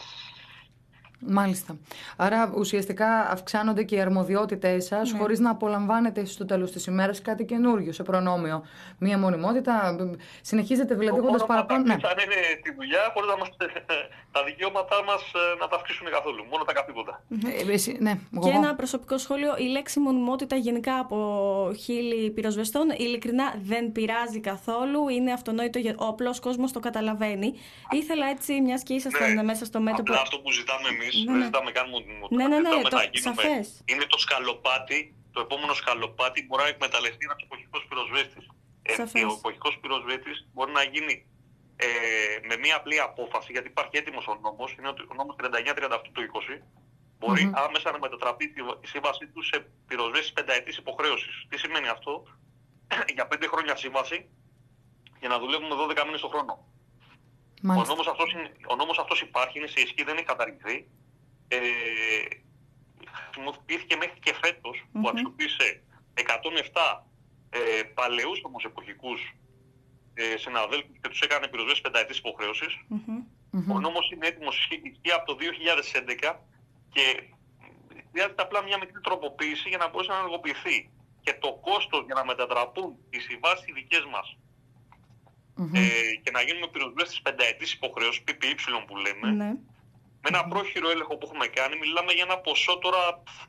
Μάλιστα. Άρα ουσιαστικά αυξάνονται και οι αρμοδιότητες σας, ναι. χωρίς να απολαμβάνετε στο τέλος της ημέρας κάτι καινούργιο σε προνόμιο. Μία μονιμότητα, συνεχίζετε δηλαδή έχοντας παραπάνω. Ναι. Αν είναι τη δουλειά, χωρίς να μας, τα δικαιώματά μας να τα αυξήσουν καθόλου. Μόνο τα καθήκοντα. Ε, εσύ, ναι, και ένα προσωπικό σχόλιο. Η λέξη μονιμότητα γενικά από χείλη πυροσβεστών ειλικρινά δεν πειράζει καθόλου. Είναι αυτονόητο, ο απλός κόσμος το καταλαβαίνει. Ήθελα έτσι, μιας και ήσασταν ναι. μέσα στο μέτωπο. Απλά αυτό που ζητάμε εμείς. Ναι, δεν ζητάμε καν μονιμότητα. Ναι, ναι, ναι, το, σαφές. Είναι το σκαλοπάτι, το επόμενο σκαλοπάτι που μπορεί να εκμεταλλευτεί ένας εποχικός πυροσβέστης. Ε, ο εποχικός πυροσβέστης μπορεί να γίνει ε, με μία απλή απόφαση, γιατί υπάρχει έτοιμος ο νόμος, είναι ο νόμος τριάντα εννιά τριάντα οκτώ του είκοσι, μπορεί mm-hmm. άμεσα να μετατραπεί η σύμβασή του σε πυροσβέστης πενταετής υποχρέωσης. Τι σημαίνει αυτό? Για πέντε χρόνια σύμβαση για να δουλεύουμε δώδεκα μήνες το χρόνο. Ο νόμος, αυτός είναι, ο νόμος αυτός υπάρχει, είναι σε ισχύ, δεν έχει καταργηθεί. Ε, χρησιμοποιήθηκε μέχρι και φέτος mm-hmm. που αξιοποίησε εκατόν επτά ε, παλαιούς όμως εποχικούς ε, συναδέλφους και τους έκανε πυροσβέστες πενταετής υποχρέωσης. Mm-hmm. Ο νόμος είναι έτοιμος, ισχύει από το δύο χιλιάδες έντεκα και χρειάζεται απλά μια μικρή τροποποίηση για να μπορέσει να ενεργοποιηθεί. Και το κόστος για να μετατραπούν οι συμβάσεις οι δικές μας Mm-hmm. Ε, και να γίνουμε πυροσβέστες πενταετής υποχρέωσης, πι πι ι που λέμε, mm-hmm. με ένα πρόχειρο έλεγχο που έχουμε κάνει, μιλάμε για ένα ποσό τώρα,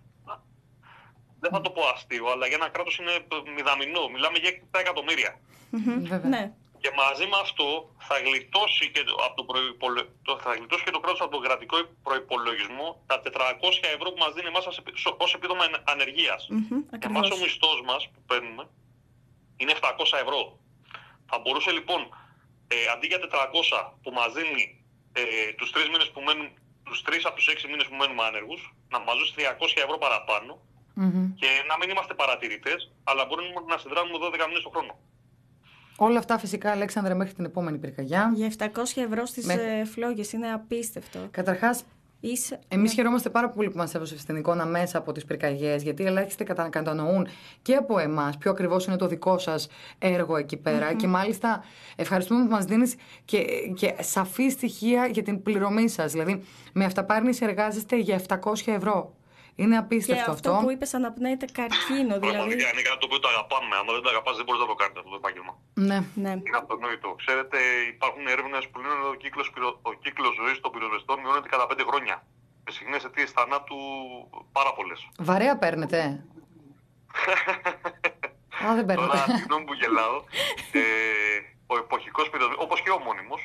δεν θα το πω αστείο, αλλά για ένα κράτος είναι μηδαμινό, μιλάμε για έξι εκατομμύρια. Mm-hmm. Ναι. Και μαζί με αυτό θα γλιτώσει και το, από το, προϋπολο... το, θα γλιτώσει και το κράτος από τον κρατικό προϋπολογισμό τα τετρακόσια ευρώ που μας δίνει εμάς ως επίδομα ανεργίας. Mm-hmm. Εμάς ο μισθός μας που παίρνουμε είναι επτακόσια ευρώ. Θα μπορούσε λοιπόν, ε, αντί για τετρακόσια που μας δίνει ε, τους τρεις μήνες που μένουν, τους τρεις από τους έξι μήνες που μένουμε άνεργους, να μας δώσει τριακόσια ευρώ παραπάνω mm-hmm. και να μην είμαστε παρατηρητές, αλλά μπορούμε να συνδράμουμε δώδεκα μήνες το χρόνο. Όλα αυτά φυσικά, Αλέξανδρε, μέχρι την επόμενη πυρκαγιά. Για επτακόσια ευρώ στις με... φλόγες είναι απίστευτο. Καταρχάς, Είσαι... Εμείς ναι. χαιρόμαστε πάρα πολύ που μας έδωσε στην εικόνα μέσα από τις πυρκαγιές, γιατί ελάχιστοι κατα... κατανοούν και από εμάς ποιο ακριβώς είναι το δικό σας έργο εκεί πέρα. Mm-hmm. Και μάλιστα ευχαριστούμε που μας δίνεις και, και σαφή στοιχεία για την πληρωμή σας. Δηλαδή, με αυταπάρνηση εργάζεστε για επτακόσια ευρώ. Είναι απίστευτο και αυτό. αυτό που είπες αναπνέεται καρκίνο, δηλαδή. Πραγματικά είναι κάτι το οποίο το αγαπάμε. Αν δεν το αγαπάς, δεν μπορείς να το κάνεις αυτό το επάγγελμα. Ναι. Ναι. Είναι αυτονόητο. Ξέρετε, υπάρχουν έρευνες που λένε ότι ο κύκλος, ο κύκλος ζωής των πυροσβεστών μειώνεται κατά πέντε χρόνια. Με συχνές αιτίες θανάτου πάρα πολλές. Βαρέα παίρνετε. Α, δεν παίρνετε. Τώρα, συγγνώμη που γελάω. Ε, ο εποχικός πυροσβεστής, όπως και ο μόνιμος,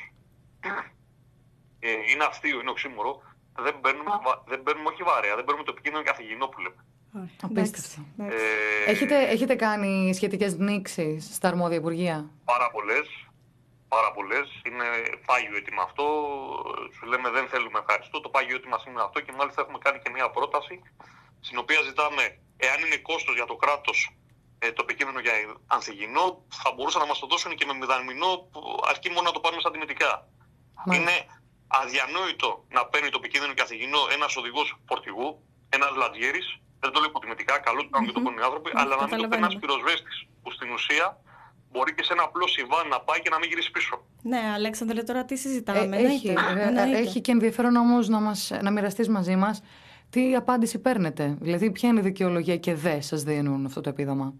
ε, είναι αστείο, είναι οξύμορο. Δεν παίρνουμε, δεν παίρνουμε όχι βαρέα, δεν παίρνουμε το επικίνδυνο καθηγηνό που λέμε. Απίστευτο. Ε, έχετε, έχετε κάνει σχετικές νήξεις στα αρμόδια υπουργεία? Πάρα πολλές. Πάρα πολλές. Είναι πάγιο έτοιμα αυτό. Σου λέμε δεν θέλουμε ευχαριστώ. Το πάγιο έτοιμα είναι αυτό και μάλιστα έχουμε κάνει και μια πρόταση στην οποία ζητάμε, εάν είναι κόστος για το κράτος ε, το επικίνδυνο για ανθυγιεινό, θα μπορούσαν να μας το δώσουν και με μηδαμινό, αρκεί μόνο να το πάρουμε στα τιμητικά. Είναι αδιανόητο να παίρνει το επικίνδυνο και ανθυγιεινό ένας οδηγός φορτηγού, ένας λατζιέρης, δεν το λέω υποτιμητικά, καλό του κάνουν και το κάνουν οι άνθρωποι, αλλά να μην το παίρνει ένας πυροσβέστης που στην ουσία μπορεί και σε ένα απλό συμβάν να πάει και να μην γυρίσει πίσω. Ναι, Αλέξανδρε, τώρα τι συζητάμε. Ε, έχει, ε, έχει και ενδιαφέρον όμως να, μας, να μοιραστείς μαζί μας τι απάντηση παίρνετε. Δηλαδή, ποια είναι η δικαιολογία και δεν σας δίνουν αυτό το επίδομα?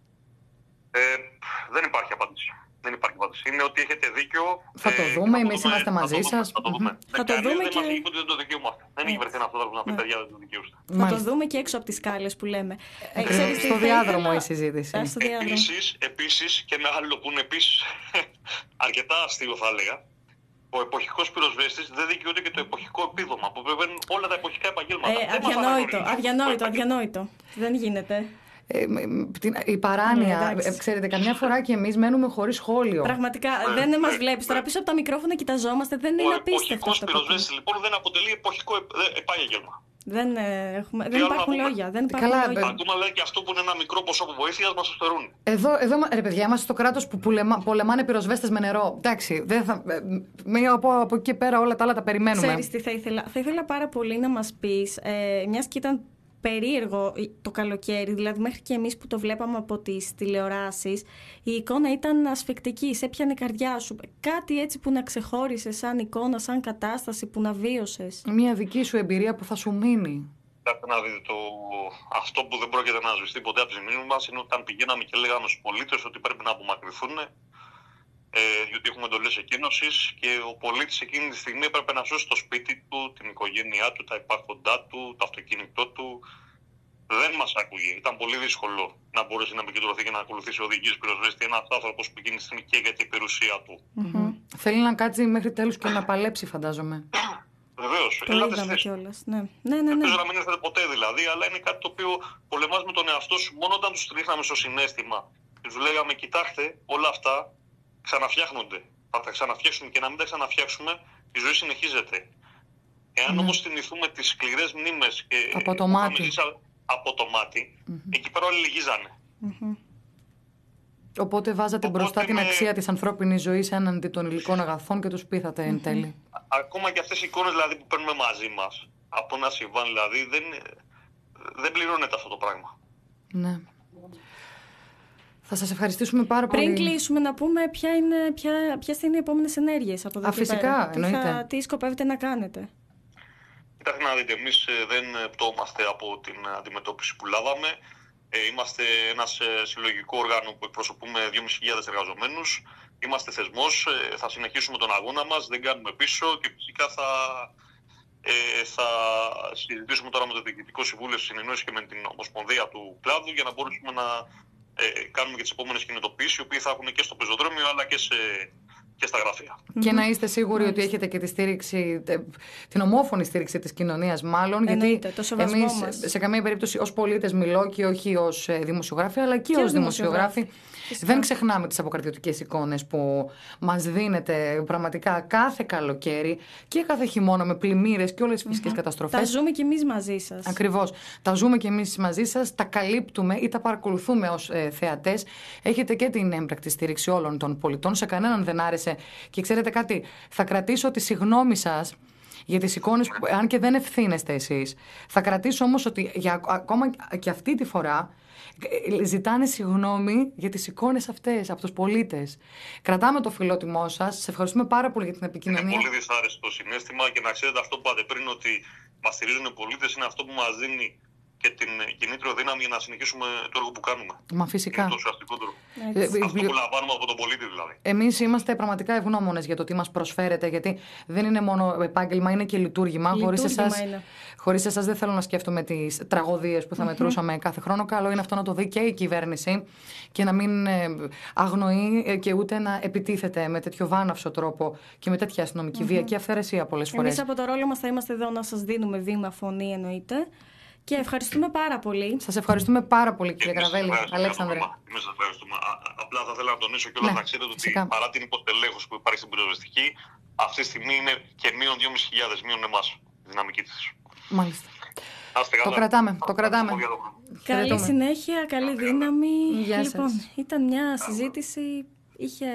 Ε, δεν υπάρχει απάντηση. Δεν υπάρχει απάντηση. Είναι ότι έχετε δίκιο. Θα το δούμε, εμείς είμαστε μαζί σας. Θα το δούμε. Θα το δούμε και... δεν το δικαιούμαστε. Δεν έχει βρεθεί ένα άνθρωπο να πει παιδιά δεν το δικαιούστε. Θα το δούμε και έξω από τις σκάλες που λέμε. Ε, στο διάδρομο η συζήτηση. Επίσης, επίσης και με άλλο που είναι επίσης αρκετά αστείο θα έλεγα, ο εποχικός πυροσβέστης δεν δικαιούται και το εποχικό επίδομα που παίρνουν όλα τα εποχικά επαγγέλματα. Ε, αδιανόητο, αδιανόητο, αδιανόητο. Δεν γίνεται. Ε, η παράνοια, ε, ξέρετε, καμιά φορά και εμείς μένουμε χωρίς σχόλιο. Πραγματικά δεν ε, μας βλέπεις. Τώρα πίσω από τα μικρόφωνα κοιταζόμαστε, δεν είναι απίστευτο. Ο εποχικός πυροσβέστης λοιπόν δεν αποτελεί εποχικό επάγγελμα. Δεν, έχουμε, δεν υπάρχουν λόγια. Δεν υπάρχουν Καλά, λόγια. Ακόμα λέει και αυτό που είναι ένα μικρό ποσό που βοήθειας μας το στερούν. Εδώ, εδώ, ρε παιδιά, είμαστε στο κράτος που πουλεμα, πολεμάνε πυροσβέστες με νερό. Εντάξει, δεν θα, μία από, από εκεί πέρα όλα τα άλλα τα περιμένουμε. Ξέρεις τι θα ήθελα. Θα ήθελα πάρα πολύ να μας πεις, ε, μιας και ήταν περίεργο το καλοκαίρι, δηλαδή μέχρι και εμείς που το βλέπαμε από τις τηλεοράσεις, η εικόνα ήταν ασφικτική, σε έπιανε η καρδιά σου. Κάτι έτσι που να ξεχώρισε σαν εικόνα, σαν κατάσταση που να βίωσες. Μια δική σου εμπειρία που θα σου μείνει. Κοιτάξτε να δείτε, το... αυτό που δεν πρόκειται να σβηστεί ποτέ από τη μνήμη μας είναι όταν πηγαίναμε και λέγαμε στους πολίτες ότι πρέπει να απομακρυνθούν, ε, διότι έχουμε εντολές εκκίνωσης και ο πολίτης εκείνη τη στιγμή έπρεπε να σώσει το σπίτι του, την οικογένειά του, τα υπάρχοντά του, το αυτοκίνητό του. Δεν μας άκουγε. Ήταν πολύ δύσκολο να μπορέσει να επικεντρωθεί και να ακολουθήσει οδηγίες πυροσβέστη ένας άνθρωπος που εκείνη τη στιγμή καίγεται η περιουσία του. Mm-hmm. Θέλει να κάτσει μέχρι τέλους και να παλέψει, φαντάζομαι. Βεβαίως. Το είδαμε κιόλας. Ναι, ναι, ναι. Ελπίζω να μην έρθετε ποτέ δηλαδή, αλλά είναι κάτι το οποίο πολεμάς με τον εαυτό σου μόνο όταν τους τρίχναμε στο συναίσθημα. Και τους λέγαμε, κοιτάξτε, όλα αυτά ξαναφτιάχνονται. Θα τα ξαναφτιάξουμε και να μην τα ξαναφτιάξουμε, η ζωή συνεχίζεται. Εάν mm. όμως θυμηθούμε τις σκληρές μνήμες και από το μάτι, από το μάτι mm-hmm. εκεί πέρα όλοι λυγίζανε. Mm-hmm. Οπότε βάζατε Οπότε μπροστά με... την αξία της ανθρώπινης ζωής έναντι των υλικών αγαθών και τους πείθατε mm-hmm. εν τέλει. Ακόμα και αυτές οι εικόνες δηλαδή, που παίρνουμε μαζί μας, από ένα συμβάν δηλαδή, δεν, δεν πληρώνεται αυτό το πράγμα. Ναι. Θα σας ευχαριστήσουμε πάρα πολύ. Πριν κλείσουμε να πούμε ποια είναι, ποια, ποιες είναι οι επόμενες ενέργειες από εδώ και πέρα. Φυσικά, τι, εννοείται. τι σκοπεύετε να κάνετε? Κοιτάξτε να δείτε, εμείς δεν πτώμαστε από την αντιμετώπιση που λάβαμε. Είμαστε ένας συλλογικό όργανο που εκπροσωπούμε δυόμισι χιλιάδες εργαζομένους. Είμαστε θεσμός, θα συνεχίσουμε τον αγώνα μας, δεν κάνουμε πίσω και φυσικά θα, ε, θα συζητήσουμε τώρα με το Διοικητικό Συμβούλιο στη συνεννόηση και με την Ομοσπονδία του κλάδου για να μπορέσουμε να ε, κάνουμε και τις επόμενες κινητοποιήσεις, οι οποίοι θα έχουν και στο πεζοδρόμιο αλλά και σε... και στα γραφεία. Και να είστε σίγουροι mm-hmm. ότι έχετε και τη στήριξη, την ομόφωνη στήριξη της κοινωνίας μάλλον, εννοείται, γιατί εμείς μας. σε καμία περίπτωση ως πολίτες μιλώ και όχι ως δημοσιογράφοι, αλλά και, και ως δημοσιογράφοι. Φυσικά. Δεν ξεχνάμε τις αποκρατιωτικές εικόνες που μας δίνετε πραγματικά κάθε καλοκαίρι και κάθε χειμώνα με πλημμύρες και όλες τις φυσικές mm-hmm. καταστροφές. Τα ζούμε κι εμείς μαζί σας. Ακριβώς. Τα ζούμε κι εμείς μαζί σας, τα καλύπτουμε ή τα παρακολουθούμε ως ε, θεατές. Έχετε και την έμπρακτη στήριξη όλων των πολιτών. Σε κανέναν δεν άρεσε. Και ξέρετε κάτι, θα κρατήσω τη συγγνώμη σας, για τις εικόνες, που, αν και δεν ευθύνεστε εσείς. Θα κρατήσω όμως ότι για, ακόμα και αυτή τη φορά ζητάνε συγγνώμη για τις εικόνες αυτές από τους πολίτες. Κρατάμε το φιλότιμό σας. Σε ευχαριστούμε πάρα πολύ για την επικοινωνία. Είναι πολύ δυσάρεστο το συναίσθημα και να ξέρετε αυτό που είπατε πριν, ότι μας στηρίζουν οι πολίτες, είναι αυτό που μας δίνει και την κινήτριο δύναμη για να συνεχίσουμε το έργο που κάνουμε. Μα φυσικά. Είναι το ουσιαστικότερο. Ε, αυτό που λαμβάνουμε από τον πολίτη δηλαδή. Εμείς είμαστε πραγματικά ευγνώμονες για το τι μας προσφέρετε, γιατί δεν είναι μόνο επάγγελμα, είναι και λειτουργήμα. Χωρίς εσάς, χωρίς εσάς δεν θέλω να σκέφτομαι τις τραγωδίες που θα mm-hmm. μετρούσαμε κάθε χρόνο. Καλό είναι αυτό να το δει και η κυβέρνηση και να μην αγνοεί και ούτε να επιτίθεται με τέτοιο βάναυσο τρόπο και με τέτοια αστυνομική mm-hmm. βία και αυθαιρεσία πολλές φορές. Εμείς από το ρόλο μας θα είμαστε εδώ να σας δίνουμε βήμα, φωνή εννοείται. Και ευχαριστούμε πάρα πολύ. Σας ευχαριστούμε πάρα πολύ, κύριε Καραβέλη. Αλέξανδρε. Εμείς σας ευχαριστούμε. Απλά θα ήθελα να τονίσω κιόλας ναι, να ξέρετε ότι φυσικά. Παρά την υποστελέχωση που υπάρχει στην πυροσβεστική, αυτή τη στιγμή είναι και μείον δυόμισι χιλιάδες, μείον εμάς η δυναμική της. Μάλιστα. Το κρατάμε, το κρατάμε. Καλή συνέχεια, καλή δύναμη. Γεια λοιπόν, σας. Ήταν μια συζήτηση, είχε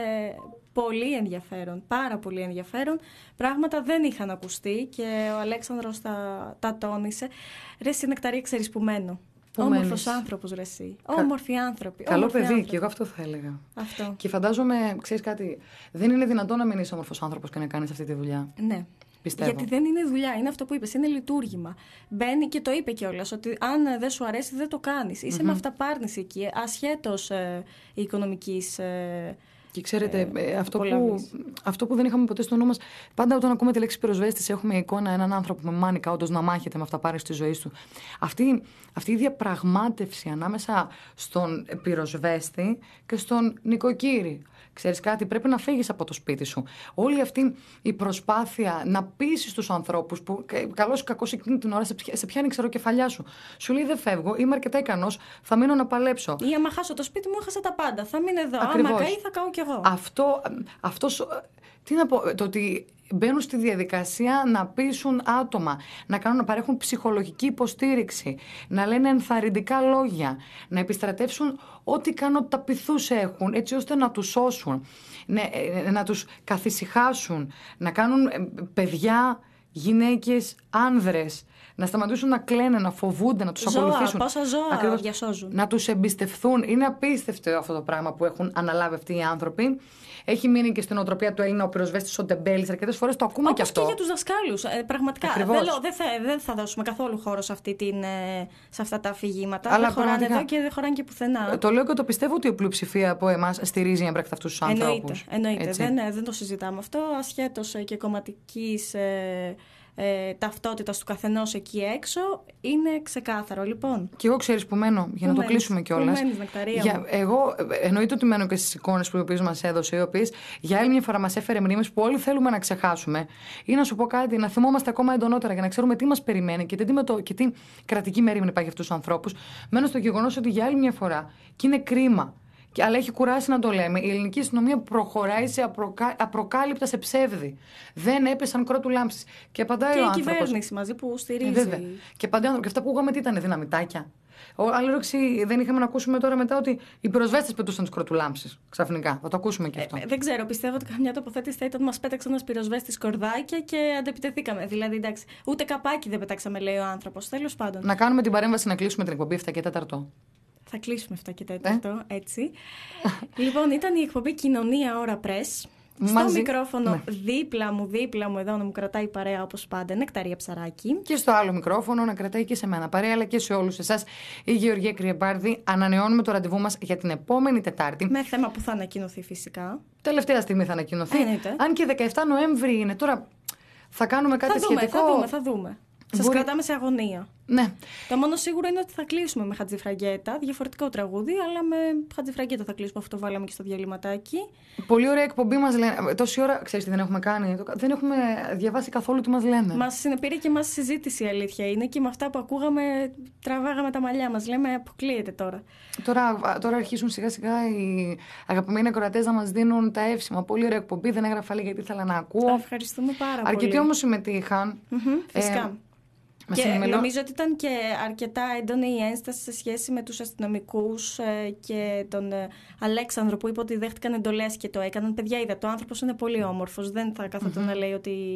πολύ ενδιαφέρον, πάρα πολύ ενδιαφέρον. Πράγματα δεν είχαν ακουστεί και ο Αλέξανδρος τα, τα τόνισε. Ρε εσύ Νεκταρία, ξέρεις που μένω. Όμορφος άνθρωπος ρε εσύ. Κα... Όμορφοι άνθρωποι. Καλό Όμορφοι παιδί, άνθρωποι. και εγώ αυτό θα έλεγα. Αυτό. Και φαντάζομαι, ξέρεις κάτι, δεν είναι δυνατόν να μην είσαι όμορφος άνθρωπος και να κάνεις αυτή τη δουλειά. Ναι. Πιστεύω. Γιατί δεν είναι δουλειά, είναι αυτό που είπες, είναι λειτουργήμα. Μπαίνει και το είπε κιόλας, ότι αν δεν σου αρέσει δεν το κάνεις. Είσαι mm-hmm. με αυταπάρνηση εκεί, ασχέτως ε, οικονομικής. Ε, Και ξέρετε, ε, αυτό, που, αυτό που δεν είχαμε ποτέ στο νου μας, πάντα όταν ακούμε τη λέξη πυροσβέστης, έχουμε εικόνα έναν άνθρωπο με μάνικα, όντως να μάχεται με αυταπάρνηση στη ζωή του. Αυτή, αυτή η διαπραγμάτευση ανάμεσα στον πυροσβέστη και στον νοικοκύρη. Ξέρεις κάτι, πρέπει να φύγεις από το σπίτι σου. Όλη αυτή η προσπάθεια να πείσεις τους ανθρώπους που καλώς ή κακώς εκείνη την ώρα σε, πια, σε πιάνει ξεροκεφαλιά σου. Σου λέει δεν φεύγω, είμαι αρκετά ικανός, θα μείνω να παλέψω. Ή άμα χάσω το σπίτι μου, έχασα τα πάντα. Θα μείνω εδώ. Ακριβώς. Άμα καεί, θα καώ κι εγώ. Αυτό, αυτός, τι να πω, το ότι μπαίνουν στη διαδικασία να πείσουν άτομα, να, κάνουν, να παρέχουν ψυχολογική υποστήριξη, να λένε ενθαρρυντικά λόγια, να επιστρατεύσουν ό,τι ικανότητα πειθούς έχουν, έτσι ώστε να τους σώσουν, ναι, να τους καθησυχάσουν, να κάνουν παιδιά, γυναίκες, άνδρες, να σταματήσουν να κλαίνε, να φοβούνται, να τους ζώα, ακολουθήσουν. Πόσα ζώα Ακριβώς, διασώζουν. να τους εμπιστευθούν. Είναι απίστευτο αυτό το πράγμα που έχουν αναλάβει αυτοί οι άνθρωποι. Έχει μείνει και στην οτροπία του Έλληνα ο πυροσβέστης ο τεμπέλης. Αρκετές φορές το ακούμε. Όπως και αυτό. Και για τους δασκάλους. Ε, πραγματικά. Δεν, δεν, θα, δεν θα δώσουμε καθόλου χώρο σε, αυτή την, σε αυτά τα αφηγήματα. Αλλά δεν χωράνε πραγματικά εδώ και δεν χωράνε και πουθενά. Το λέω και το πιστεύω ότι η πλειοψηφία από εμάς στηρίζει εμπράκτα αυτούς τους ανθρώπους. Εννοείται. εννοείται. Δεν, δεν το συζητάμε αυτό. Ασχέτως και κομματικής. Ε, Ε, ταυτότητας του καθενός εκεί έξω είναι ξεκάθαρο. Λοιπόν. Και εγώ ξέρεις που μένω, για που να το κλείσουμε κιόλας. Για, εγώ εννοείται ότι μένω και στις εικόνες που μας έδωσε, οι οποίες για άλλη μια φορά μας έφερε μνήμες που όλοι θέλουμε να ξεχάσουμε. Ή να σου πω κάτι, να θυμόμαστε ακόμα εντονότερα για να ξέρουμε τι μας περιμένει και τι, το, και τι κρατική μέρημνα υπάρχει για αυτούς τους ανθρώπους. Μένω στο γεγονός ότι για άλλη μια φορά, και είναι κρίμα. Αλλά έχει κουράσει να το λέμε. Η ελληνική αστυνομία προχωράει σε απροκα... απροκάλυπτα σε ψεύδι. Δεν έπεσαν κρότου λάμψης. Και απαντάει και ο η άνθρωπος. Κυβέρνηση μαζί που στηρίζει. Ε, βέβαια. Και απαντάει ο άνθρωπος. Και αυτά που είπαμε τι ήταν, δυναμητάκια. Άλλη ερώτηση δεν είχαμε να ακούσουμε τώρα μετά ότι οι πυροσβέστες πετούσαν τις κροτουλάμψεις. Ξαφνικά. Θα το ακούσουμε και αυτό. Ε, δεν ξέρω. Πιστεύω ότι καμιά τοποθέτηση θα ήταν μας πέταξε ένας πυροσβέστης κορδάκια και αντεπιτεθήκαμε. Δηλαδή, εντάξει, ούτε καπάκι δεν πετάξαμε, λέει ο άνθρωπος. Τέλος πάντων. Να κάνουμε την παρέμβαση να κλείσουμε την εκπομπή εφτά και τέταρτο. Θα κλείσουμε εφτά και τέταρτο, ε? έτσι. Λοιπόν, ήταν η εκπομπή Κοινωνία Ώρα Press. Στο Μαζί. μικρόφωνο ναι. δίπλα μου, δίπλα μου εδώ να μου κρατάει παρέα όπως πάντα, Νεκταρία Ψαράκη. Και στο άλλο μικρόφωνο να κρατάει και σε μένα παρέα, αλλά και σε όλους εσάς η Γεωργία Κρυεμπάρδη. Ανανεώνουμε το ραντεβού μας για την επόμενη Τετάρτη. Με θέμα που θα ανακοινωθεί φυσικά. Τελευταία στιγμή θα ανακοινωθεί. Εννοείται. Αν και δεκαεφτά Νοέμβρη είναι. Τώρα θα κάνουμε κάτι θα δούμε, σχετικό. Θα δούμε, θα δούμε. Σας Μπορεί... κρατάμε σε αγωνία. Ναι. Το μόνο σίγουρο είναι ότι θα κλείσουμε με Χατζηφραγκέτα. Διαφορετικό τραγούδι, αλλά με Χατζηφραγκέτα θα κλείσουμε. Αυτό το βάλαμε και στο διαλυματάκι. Πολύ ωραία εκπομπή μας λένε. Τόση ώρα, ξέρεις τι δεν έχουμε κάνει. Δεν έχουμε διαβάσει καθόλου τι μας λένε. Μας συνεπήρε και μας συζήτηση, η αλήθεια είναι. Και με αυτά που ακούγαμε, τραβάγαμε τα μαλλιά μας. Λέμε, αποκλείεται τώρα. Τώρα, τώρα αρχίζουν σιγά σιγά οι αγαπημένοι ακροατές να μας δίνουν τα εύσημα. Πολύ ωραία εκπομπή. Δεν έγραφα λίγα γιατί ήθελα να ακούω. Ευχαριστούμε πάρα πολύ. Αρκετοί όμως συμμετείχαν. Mm-hmm, φυσικά. Ε, Και συμμελώ... νομίζω ότι ήταν και αρκετά έντονη η ένσταση σε σχέση με τους αστυνομικούς ε, και τον ε, Αλέξανδρο που είπε ότι δέχτηκαν εντολές και το έκαναν. Παιδιά, είδα, το άνθρωπος είναι πολύ όμορφος. Δεν θα καθόταν mm-hmm. να λέει ότι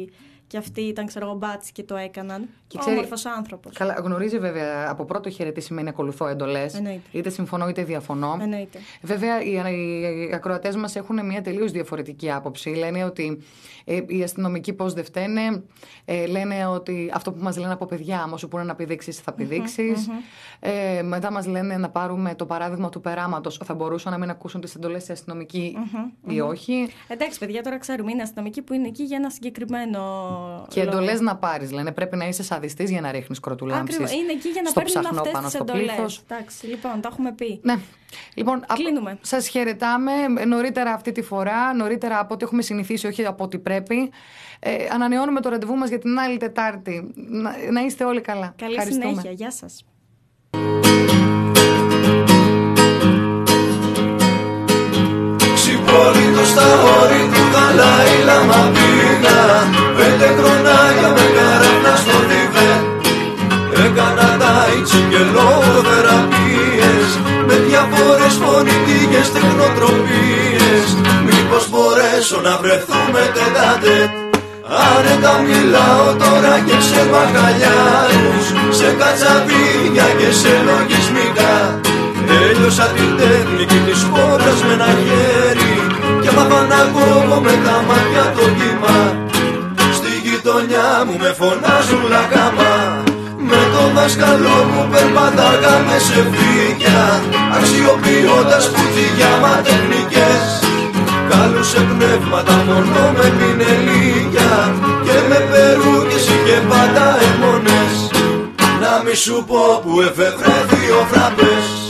και αυτοί ήταν, ξέρω εγώ, μπάτσι και το έκαναν. Και ξέρει, όμορφος άνθρωπος. Καλά, γνωρίζει βέβαια από πρώτο χέρι τι σημαίνει ακολουθώ εντολές. Είτε συμφωνώ είτε διαφωνώ. Εννοείται. Βέβαια, οι, οι ακροατές μας έχουν μια τελείως διαφορετική άποψη. Λένε ότι ε, οι αστυνομικοί πώς δεν φταίνε. Ε, λένε ότι αυτό που μας λένε από παιδιά, άμα σου πούνε να πηδήξεις, θα πηδήξεις. Mm-hmm, mm-hmm. Ε, μετά μας λένε να πάρουμε το παράδειγμα του περάματος. Θα μπορούσαν να μην ακούσουν τις εντολές οι αστυνομικοί mm-hmm, ή mm-hmm. όχι. Εντάξει, παιδιά, τώρα ξέρουμε, είναι αστυνομικοί που είναι εκεί για ένα συγκεκριμένο. Και εντολές να πάρεις, λένε. Πρέπει να είσαι σαδιστής για να ρίχνεις κροτουλάμψεις. Ακριβώς. Είναι εκεί για να παίρνουν αυτές τις εντολές. Εντάξει, λοιπόν, το έχουμε πει. Ναι. Λοιπόν, κλείνουμε. Σας χαιρετάμε νωρίτερα αυτή τη φορά, νωρίτερα από ό,τι έχουμε συνηθίσει, όχι από ό,τι πρέπει. Ε, ανανεώνουμε το ραντεβού μας για την άλλη Τετάρτη. Να, να είστε όλοι καλά. Καλή συνέχεια. Γεια σας. Ξυπόλυτο στα όρη του Δαλάη Λάμα πήγα. Πέντε χρονάκια με καράβνα στο Θιβέτ. Έκανα τάιτσι και λογοθεραπείες, με διάφορες φωνητικές τεχνοτροπίες. Μήπως μπορέσω να βρεθούμε τετατέτ. Άνετα μιλάω τώρα και σε μπακαλιάρους, σε κατσαβίδια και σε λογισμικά. Έλειωσα την τέχνικη της κόντρας με ένα χέρι και μάθα να κόβω με τα μάτια το κύμα. Στη γειτονιά μου με φωνάζουν λακάμα. Με το δάσκαλό μου περπατάγαμε σε φύκια, αξιοποιώντας πουτζιά μα τεχνικές. Καλούσε πνεύματα μόνο με πινελίκια και με περούκες είχε πάντα αιμονές. Να μη σου πω που εφευρέθη ο φραπές.